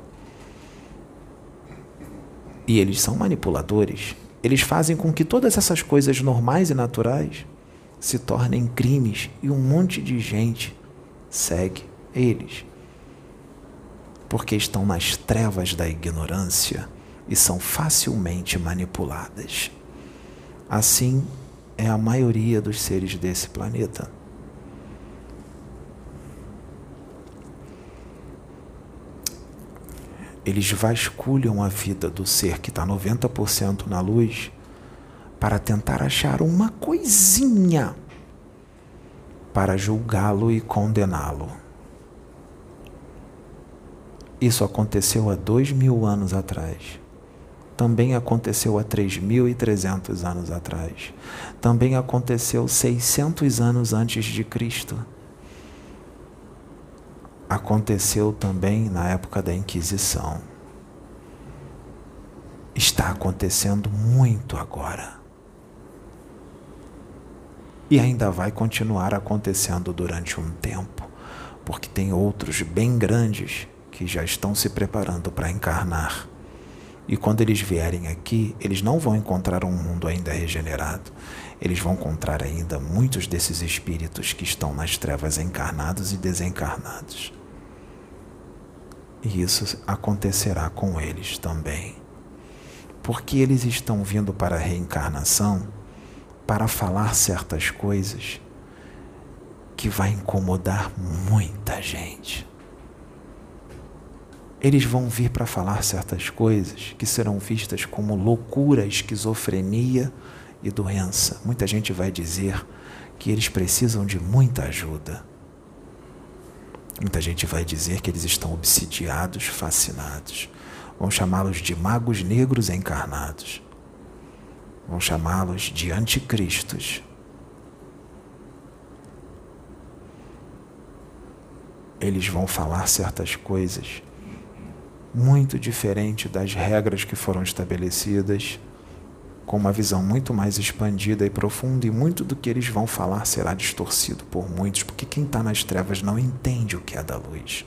Speaker 1: E eles são manipuladores. Eles fazem com que todas essas coisas normais e naturais se tornem crimes e um monte de gente segue eles. Porque estão nas trevas da ignorância e são facilmente manipuladas. Assim é a maioria dos seres desse planeta. Eles vasculham a vida do ser que está noventa por cento na luz para tentar achar uma coisinha para julgá-lo e condená-lo. Isso aconteceu há dois mil anos atrás. Também aconteceu há três mil e trezentos anos atrás. Também aconteceu seiscentos anos antes de Cristo. Aconteceu também na época da Inquisição. Está acontecendo muito agora. E ainda vai continuar acontecendo durante um tempo, porque tem outros bem grandes que já estão se preparando para encarnar. E quando eles vierem aqui, eles não vão encontrar um mundo ainda regenerado. Eles vão encontrar ainda muitos desses espíritos que estão nas trevas encarnados e desencarnados. E isso acontecerá com eles também. Porque eles estão vindo para a reencarnação para falar certas coisas que vai incomodar muita gente. Eles vão vir para falar certas coisas que serão vistas como loucura, esquizofrenia e doença. Muita gente vai dizer que eles precisam de muita ajuda. Muita gente vai dizer que eles estão obsidiados, fascinados. Vão chamá-los de magos negros encarnados. Vão chamá-los de anticristos. Eles vão falar certas coisas muito diferente das regras que foram estabelecidas, com uma visão muito mais expandida e profunda, e muito do que eles vão falar será distorcido por muitos, porque quem está nas trevas não entende o que é da luz.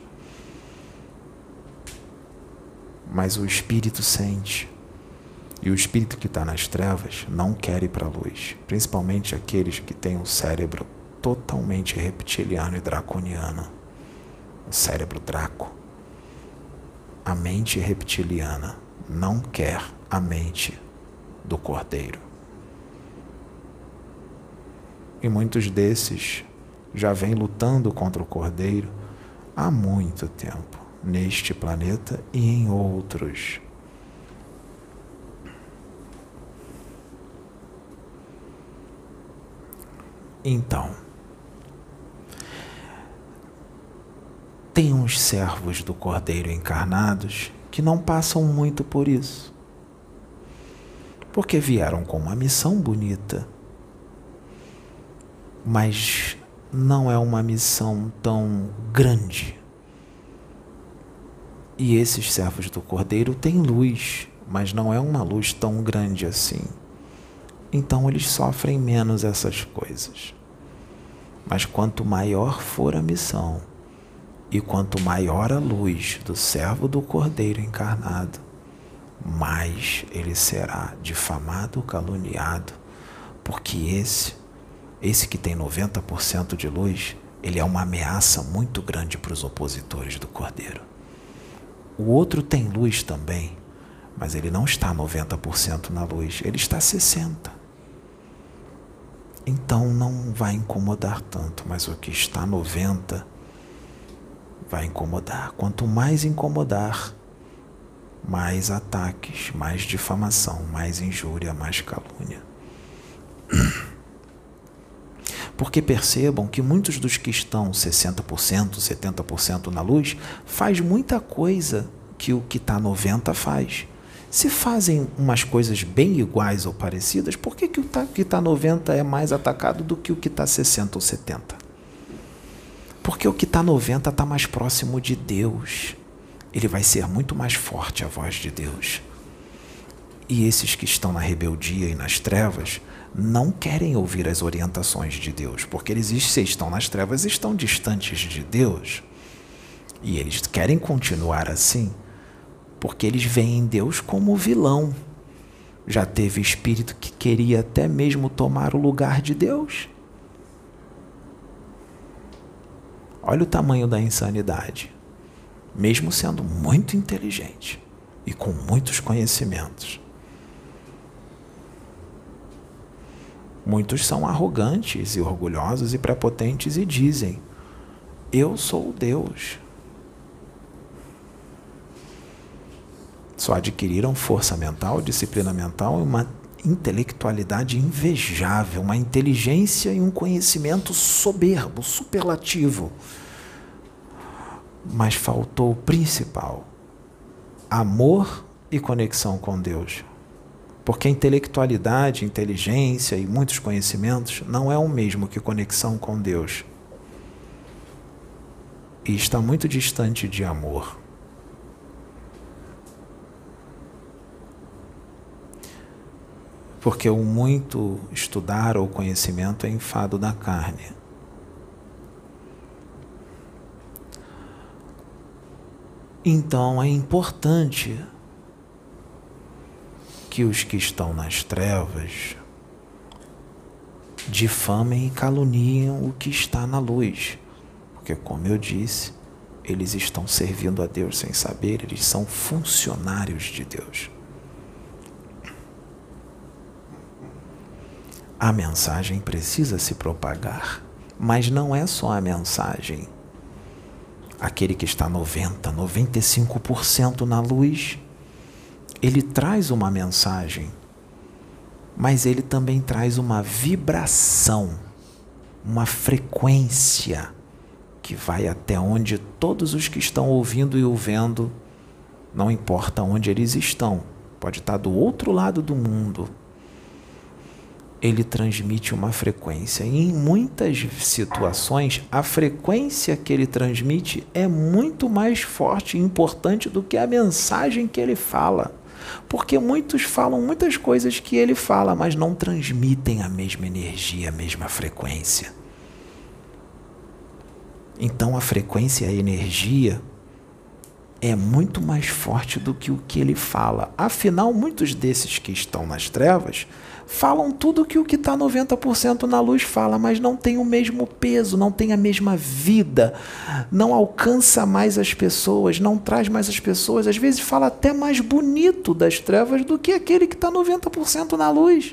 Speaker 1: Mas o espírito sente, e o espírito que está nas trevas não quer ir para a luz, principalmente aqueles que têm um cérebro totalmente reptiliano e draconiano, o cérebro Draco. A mente reptiliana não quer a mente do Cordeiro. E muitos desses já vêm lutando contra o Cordeiro há muito tempo, neste planeta e em outros. Então, tem uns servos do Cordeiro encarnados que não passam muito por isso, porque vieram com uma missão bonita, mas não é uma missão tão grande. E esses servos do Cordeiro têm luz, mas não é uma luz tão grande assim. Então eles sofrem menos essas coisas. Mas quanto maior for a missão, e quanto maior a luz do servo do Cordeiro encarnado, mais ele será difamado, caluniado, porque esse, esse que tem noventa por cento de luz, ele é uma ameaça muito grande para os opositores do Cordeiro. O outro tem luz também, mas ele não está noventa por cento na luz, ele está sessenta por cento. Então não vai incomodar tanto, mas o que está noventa por cento vai incomodar. Quanto mais incomodar, mais ataques, mais difamação, mais injúria, mais calúnia. Porque percebam que muitos dos que estão sessenta por cento, setenta por cento na luz, faz muita coisa que o que está noventa por cento faz. Se fazem umas coisas bem iguais ou parecidas, por que, que o que está noventa por cento é mais atacado do que o que está sessenta por cento ou setenta por cento? Porque o que está noventa por cento está mais próximo de Deus. Ele vai ser muito mais forte a voz de Deus. E esses que estão na rebeldia e nas trevas não querem ouvir as orientações de Deus, porque eles, se estão nas trevas, estão distantes de Deus. E eles querem continuar assim, porque eles veem Deus como vilão. Já teve espírito que queria até mesmo tomar o lugar de Deus. Olha o tamanho da insanidade. Mesmo sendo muito inteligente e com muitos conhecimentos. Muitos são arrogantes e orgulhosos e prepotentes e dizem: eu sou Deus. Só adquiriram força mental, disciplina mental e uma intelectualidade invejável, uma inteligência e um conhecimento soberbo, superlativo. Mas faltou o principal: amor e conexão com Deus. Porque a intelectualidade, inteligência e muitos conhecimentos não é o mesmo que conexão com Deus. E está muito distante de amor. Porque o muito estudar ou conhecimento é enfado da carne. Então é importante que os que estão nas trevas difamem e caluniem o que está na luz. Porque, como eu disse, eles estão servindo a Deus sem saber, eles são funcionários de Deus. A mensagem precisa se propagar, mas não é só a mensagem. Aquele que está noventa, noventa e cinco por cento na luz, ele traz uma mensagem, mas ele também traz uma vibração, uma frequência que vai até onde todos os que estão ouvindo e o vendo, não importa onde eles estão, pode estar do outro lado do mundo, ele transmite uma frequência. E em muitas situações, a frequência que ele transmite é muito mais forte e importante do que a mensagem que ele fala. Porque muitos falam muitas coisas que ele fala, mas não transmitem a mesma energia, a mesma frequência. Então a frequência e a energia é muito mais forte do que o que ele fala. Afinal, muitos desses que estão nas trevas falam tudo que o que está noventa por cento na luz fala, mas não tem o mesmo peso, não tem a mesma vida, não alcança mais as pessoas, não traz mais as pessoas, às vezes fala até mais bonito das trevas do que aquele que está noventa por cento na luz.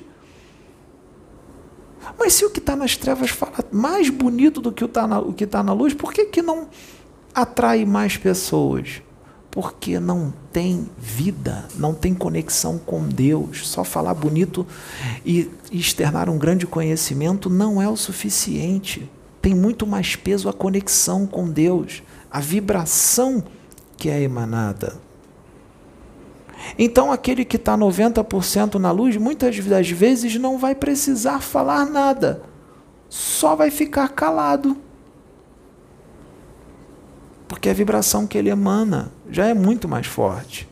Speaker 1: Mas se o que está nas trevas fala mais bonito do que o, tá na, o que está na luz, por que, que não atrai mais pessoas? porque não tem vida, não tem conexão com Deus. Só falar bonito e externar um grande conhecimento não é o suficiente. Tem muito mais peso a conexão com Deus, a vibração que é emanada. Então, aquele que está noventa por cento na luz, muitas das vezes não vai precisar falar nada, só vai ficar calado. Porque a vibração que ele emana já é muito mais forte.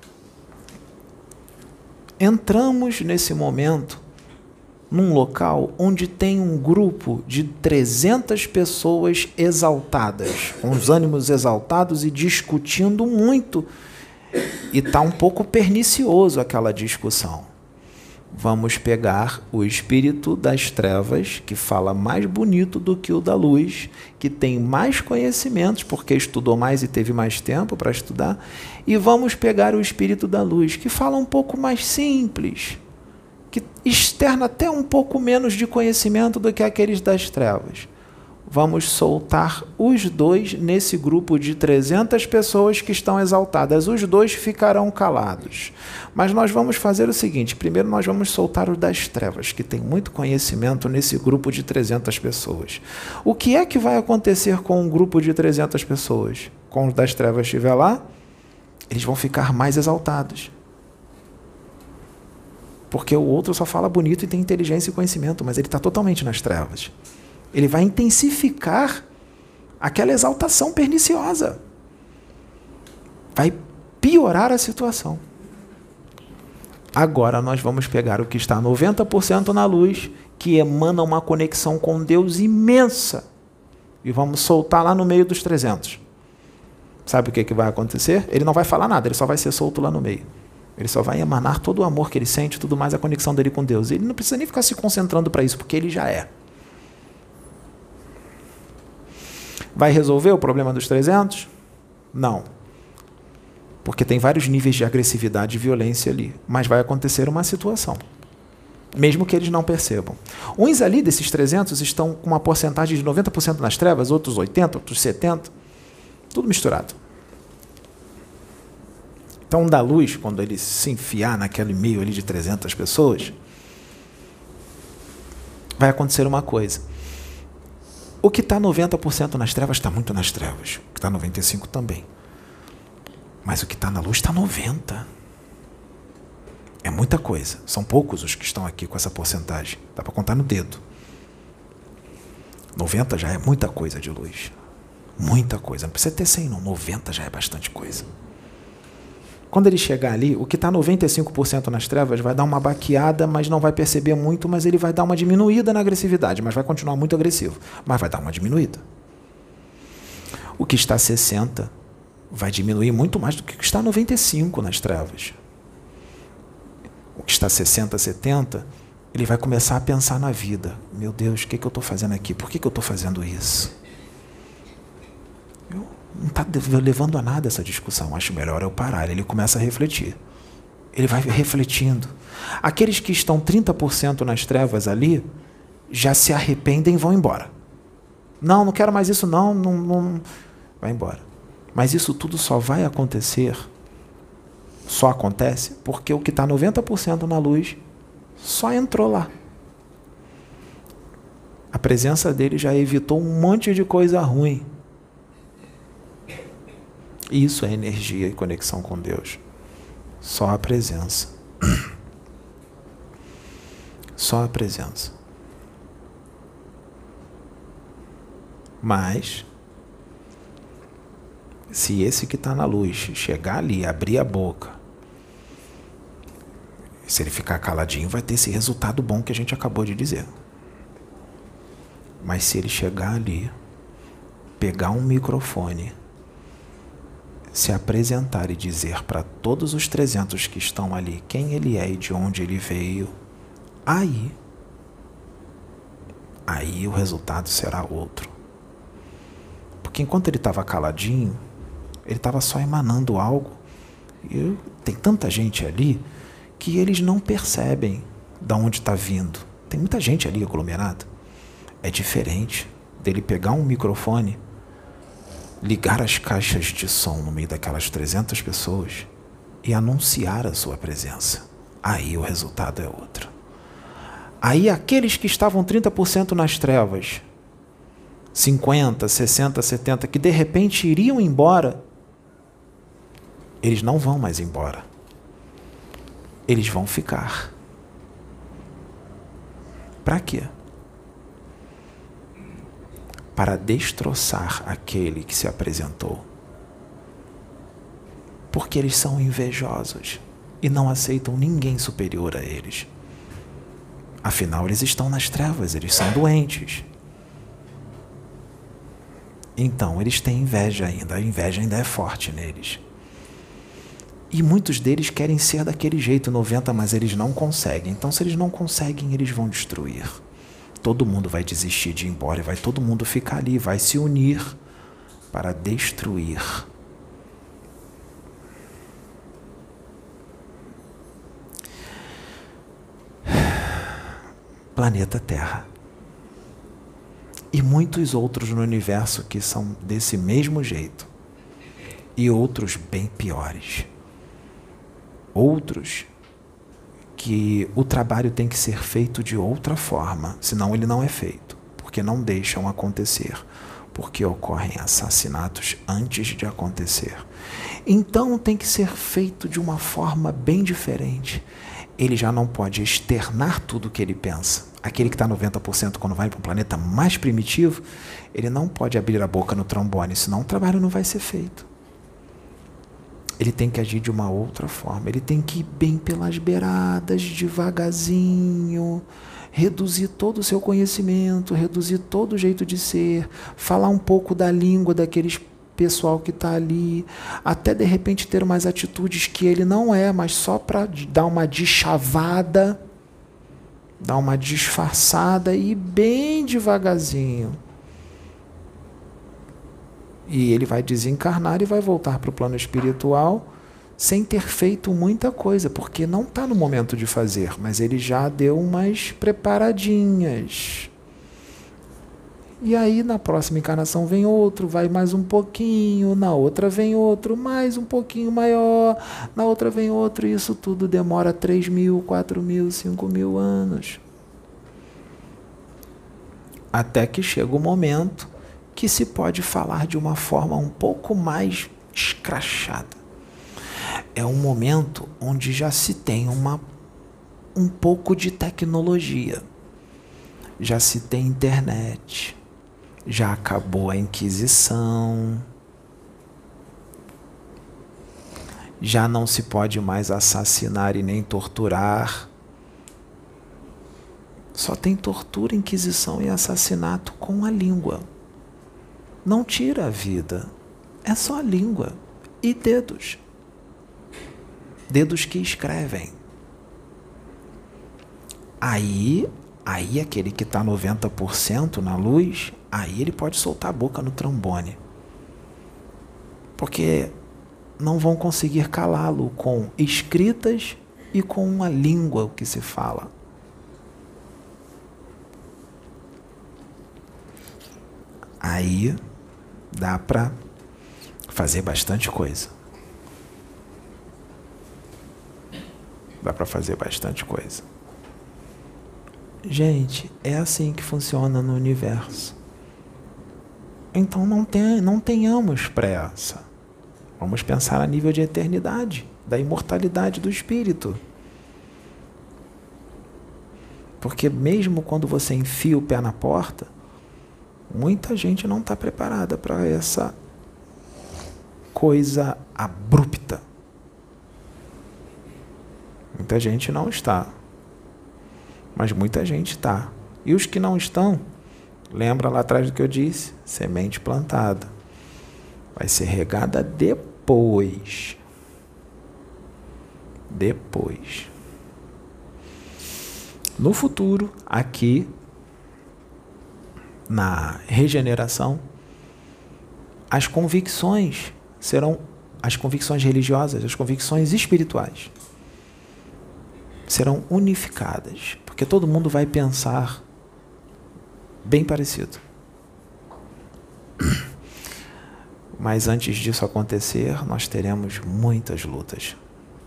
Speaker 1: Entramos nesse momento num local onde tem um grupo de trezentas pessoas exaltadas, com os ânimos exaltados e discutindo muito. E está um pouco pernicioso aquela discussão. Vamos pegar o espírito das trevas, que fala mais bonito do que o da luz, que tem mais conhecimentos, porque estudou mais e teve mais tempo para estudar, e vamos pegar o espírito da luz, que fala um pouco mais simples, que externa até um pouco menos de conhecimento do que aqueles das trevas. Vamos soltar os dois nesse grupo de trezentas pessoas que estão exaltadas. Os dois ficarão calados. Mas nós vamos fazer o seguinte: primeiro nós vamos soltar o das trevas, que tem muito conhecimento nesse grupo de trezentas pessoas. O que é que vai acontecer com um grupo de trezentas pessoas? Com os das trevas estiver lá, eles vão ficar mais exaltados. Porque o outro só fala bonito e tem inteligência e conhecimento, mas ele está totalmente nas trevas. Ele vai intensificar aquela exaltação perniciosa. Vai piorar a situação. Agora nós vamos pegar o que está noventa por cento na luz, que emana uma conexão com Deus imensa, e vamos soltar lá no meio dos trezentos. Sabe o que, que vai acontecer? Ele não vai falar nada, ele só vai ser solto lá no meio. Ele só vai emanar todo o amor que ele sente, tudo mais, a conexão dele com Deus. Ele não precisa nem ficar se concentrando para isso, porque ele já é. Vai resolver o problema dos trezentos? Não. Porque tem vários níveis de agressividade e violência ali. Mas vai acontecer uma situação. Mesmo que eles não percebam. Uns ali desses trezentos estão com uma porcentagem de noventa por cento nas trevas, outros oitenta por cento, outros setenta por cento. Tudo misturado. Então, da luz, quando ele se enfiar naquele meio ali de trezentas pessoas, vai acontecer uma coisa. O que está noventa por cento nas trevas está muito nas trevas. O que está noventa e cinco por cento também. Mas o que está na luz está noventa por cento. É muita coisa. São poucos os que estão aqui com essa porcentagem. Dá para contar no dedo. noventa já é muita coisa de luz. Muita coisa. Não precisa ter cem não. noventa já é bastante coisa. Quando ele chegar ali, o que está noventa e cinco por cento nas trevas vai dar uma baqueada, mas não vai perceber muito, mas ele vai dar uma diminuída na agressividade, mas vai continuar muito agressivo, mas vai dar uma diminuída. O que está sessenta vai diminuir muito mais do que o que está noventa e cinco nas trevas. O que está sessenta, setenta, ele vai começar a pensar na vida. Meu Deus, o que, que eu estou fazendo aqui? Por que, que eu estou fazendo isso? Eu não está levando a nada essa discussão, acho melhor eu parar. Ele começa a refletir. Ele vai refletindo. Aqueles que estão trinta por cento nas trevas ali, já se arrependem e vão embora. Não, não quero mais isso não, não, não. Vai embora. Mas isso tudo só vai acontecer, só acontece, porque o que está noventa por cento na luz só entrou lá. A presença dele já evitou um monte de coisa ruim. Isso é energia e conexão com Deus. Só a presença. Só a presença. Mas, se esse que está na luz chegar ali, abrir a boca, se ele ficar caladinho, vai ter esse resultado bom que a gente acabou de dizer. Mas se ele chegar ali, pegar um microfone, se apresentar e dizer para todos os trezentos que estão ali quem ele é e de onde ele veio, aí, aí o resultado será outro. Porque enquanto ele estava caladinho, ele estava só emanando algo. E tem tanta gente ali que eles não percebem de onde está vindo. Tem muita gente ali aglomerada. É diferente dele pegar um microfone, ligar as caixas de som no meio daquelas trezentas pessoas e anunciar a sua presença. Aí o resultado é outro. Aí aqueles que estavam trinta por cento nas trevas, cinquenta, sessenta, setenta, que de repente iriam embora, eles não vão mais embora. Eles vão ficar. Para quê? Para destroçar aquele que se apresentou. Porque eles são invejosos e não aceitam ninguém superior a eles. Afinal, eles estão nas trevas, eles são doentes. Então, eles têm inveja ainda, a inveja ainda é forte neles. E muitos deles querem ser daquele jeito, noventa, mas eles não conseguem. Então, se eles não conseguem, eles vão destruir. Todo mundo vai desistir de ir embora e vai todo mundo ficar ali, vai se unir para destruir. Planeta Terra. E muitos outros no universo que são desse mesmo jeito. E outros bem piores. Outros que o trabalho tem que ser feito de outra forma, senão ele não é feito, porque não deixam acontecer, porque ocorrem assassinatos antes de acontecer. Então tem que ser feito de uma forma bem diferente. Ele já não pode externar tudo o que ele pensa. Aquele que está noventa por cento quando vai para um planeta mais primitivo, ele não pode abrir a boca no trombone, senão o trabalho não vai ser feito. Ele tem que agir de uma outra forma. Ele tem que ir bem pelas beiradas, devagarzinho, reduzir todo o seu conhecimento, reduzir todo o jeito de ser, falar um pouco da língua daqueles pessoal que está ali, até de repente ter umas atitudes que ele não é, mas só para dar uma deschavada, dar uma disfarçada e ir bem devagarzinho. E ele vai desencarnar e vai voltar para o plano espiritual sem ter feito muita coisa, porque não está no momento de fazer, mas ele já deu umas preparadinhas. E aí na próxima encarnação vem outro, vai mais um pouquinho, na outra vem outro, mais um pouquinho maior, na outra vem outro, e isso tudo demora três mil, quatro mil, cinco mil anos. Até que chega o momento que se pode falar de uma forma um pouco mais escrachada. É um momento onde já se tem uma, um pouco de tecnologia. Já se tem internet. Já acabou a Inquisição. Já não se pode mais assassinar e nem torturar. Só tem tortura, inquisição e assassinato com a língua. Não tira a vida, é só a língua e dedos. Dedos que escrevem. Aí, aí aquele que está noventa por cento na luz, aí ele pode soltar a boca no trombone. Porque não vão conseguir calá-lo com escritas e com a língua o que se fala. Aí dá para fazer bastante coisa. Dá para fazer bastante coisa. Gente, é assim que funciona no universo. Então não, tem, não tenhamos pressa. Vamos pensar a nível de eternidade, da imortalidade do espírito. Porque mesmo quando você enfia o pé na porta, muita gente não está preparada para essa coisa abrupta. Muita gente não está. Mas muita gente está. E os que não estão, lembra lá atrás do que eu disse? Semente plantada. Vai ser regada depois. Depois. No futuro, aqui, na regeneração, as convicções serão, as convicções religiosas, as convicções espirituais, serão unificadas, porque todo mundo vai pensar bem parecido. Mas antes disso acontecer, nós teremos muitas lutas.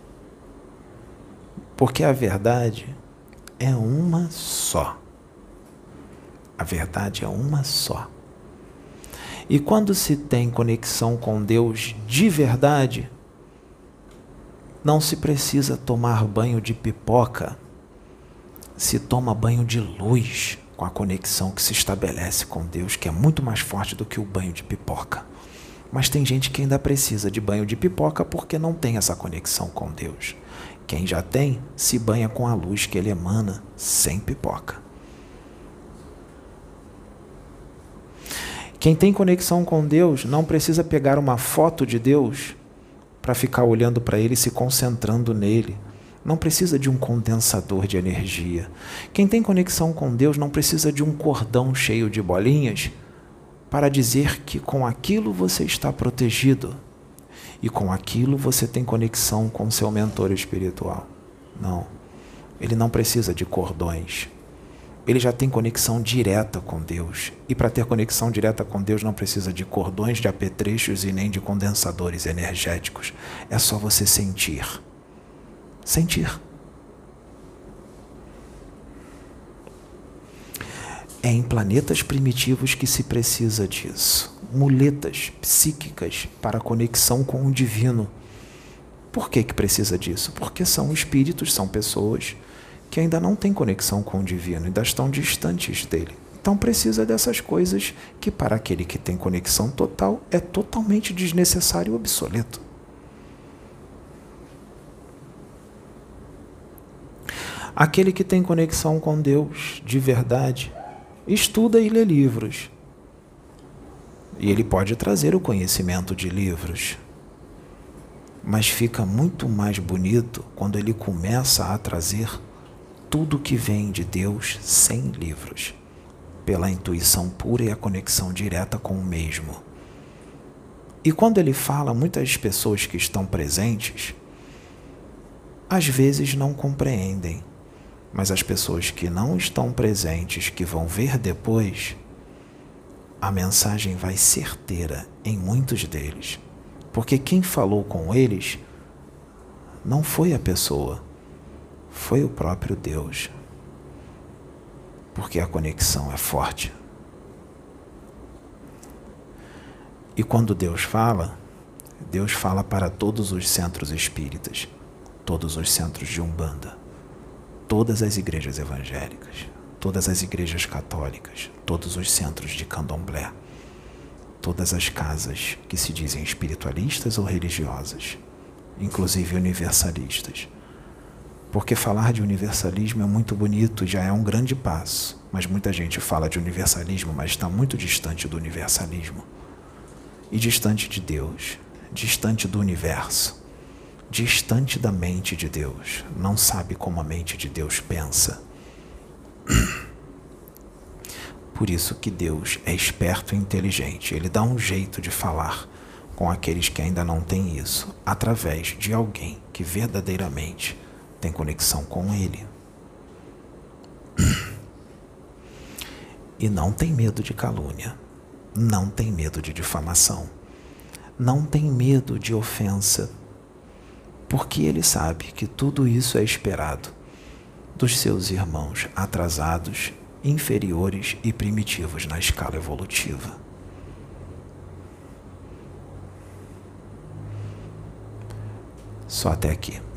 Speaker 1: Porque a verdade é uma só. A verdade é uma só. E quando se tem conexão com Deus de verdade, não se precisa tomar banho de pipoca, se toma banho de luz com a conexão que se estabelece com Deus, que é muito mais forte do que o banho de pipoca. Mas tem gente que ainda precisa de banho de pipoca porque não tem essa conexão com Deus. Quem já tem, se banha com a luz que ele emana sem pipoca. Quem tem conexão com Deus não precisa pegar uma foto de Deus para ficar olhando para ele e se concentrando nele. Não precisa de um condensador de energia. Quem tem conexão com Deus não precisa de um cordão cheio de bolinhas para dizer que com aquilo você está protegido e com aquilo você tem conexão com seu mentor espiritual. Não. Ele não precisa de cordões. Ele já tem conexão direta com Deus. E para ter conexão direta com Deus não precisa de cordões, de apetrechos e nem de condensadores energéticos. É só você sentir. Sentir. É em planetas primitivos que se precisa disso. Muletas psíquicas para conexão com o divino. Por que que precisa disso? Porque são espíritos, são pessoas que ainda não têm conexão com o divino, ainda estão distantes dele. Então precisa dessas coisas que para aquele que tem conexão total é totalmente desnecessário e obsoleto. Aquele que tem conexão com Deus de verdade, estuda e lê livros. E ele pode trazer o conhecimento de livros. Mas fica muito mais bonito quando ele começa a trazer tudo que vem de Deus sem livros, pela intuição pura e a conexão direta com o mesmo. E quando ele fala, muitas pessoas que estão presentes, às vezes não compreendem, mas as pessoas que não estão presentes, que vão ver depois, a mensagem vai certeira em muitos deles, porque quem falou com eles não foi a pessoa, foi o próprio Deus, porque a conexão é forte. E quando Deus fala, Deus fala para todos os centros espíritas, todos os centros de Umbanda, todas as igrejas evangélicas, todas as igrejas católicas, todos os centros de candomblé, todas as casas que se dizem espiritualistas ou religiosas, inclusive universalistas. Porque falar de universalismo é muito bonito, já é um grande passo, mas muita gente fala de universalismo, mas está muito distante do universalismo. E distante de Deus, distante do universo, distante da mente de Deus, não sabe como a mente de Deus pensa. Por isso que Deus é esperto e inteligente, ele dá um jeito de falar com aqueles que ainda não têm isso, através de alguém que verdadeiramente tem conexão com ele. E não tem medo de calúnia, não tem medo de difamação, não tem medo de ofensa, porque ele sabe que tudo isso é esperado dos seus irmãos atrasados, inferiores e primitivos na escala evolutiva. Só até aqui.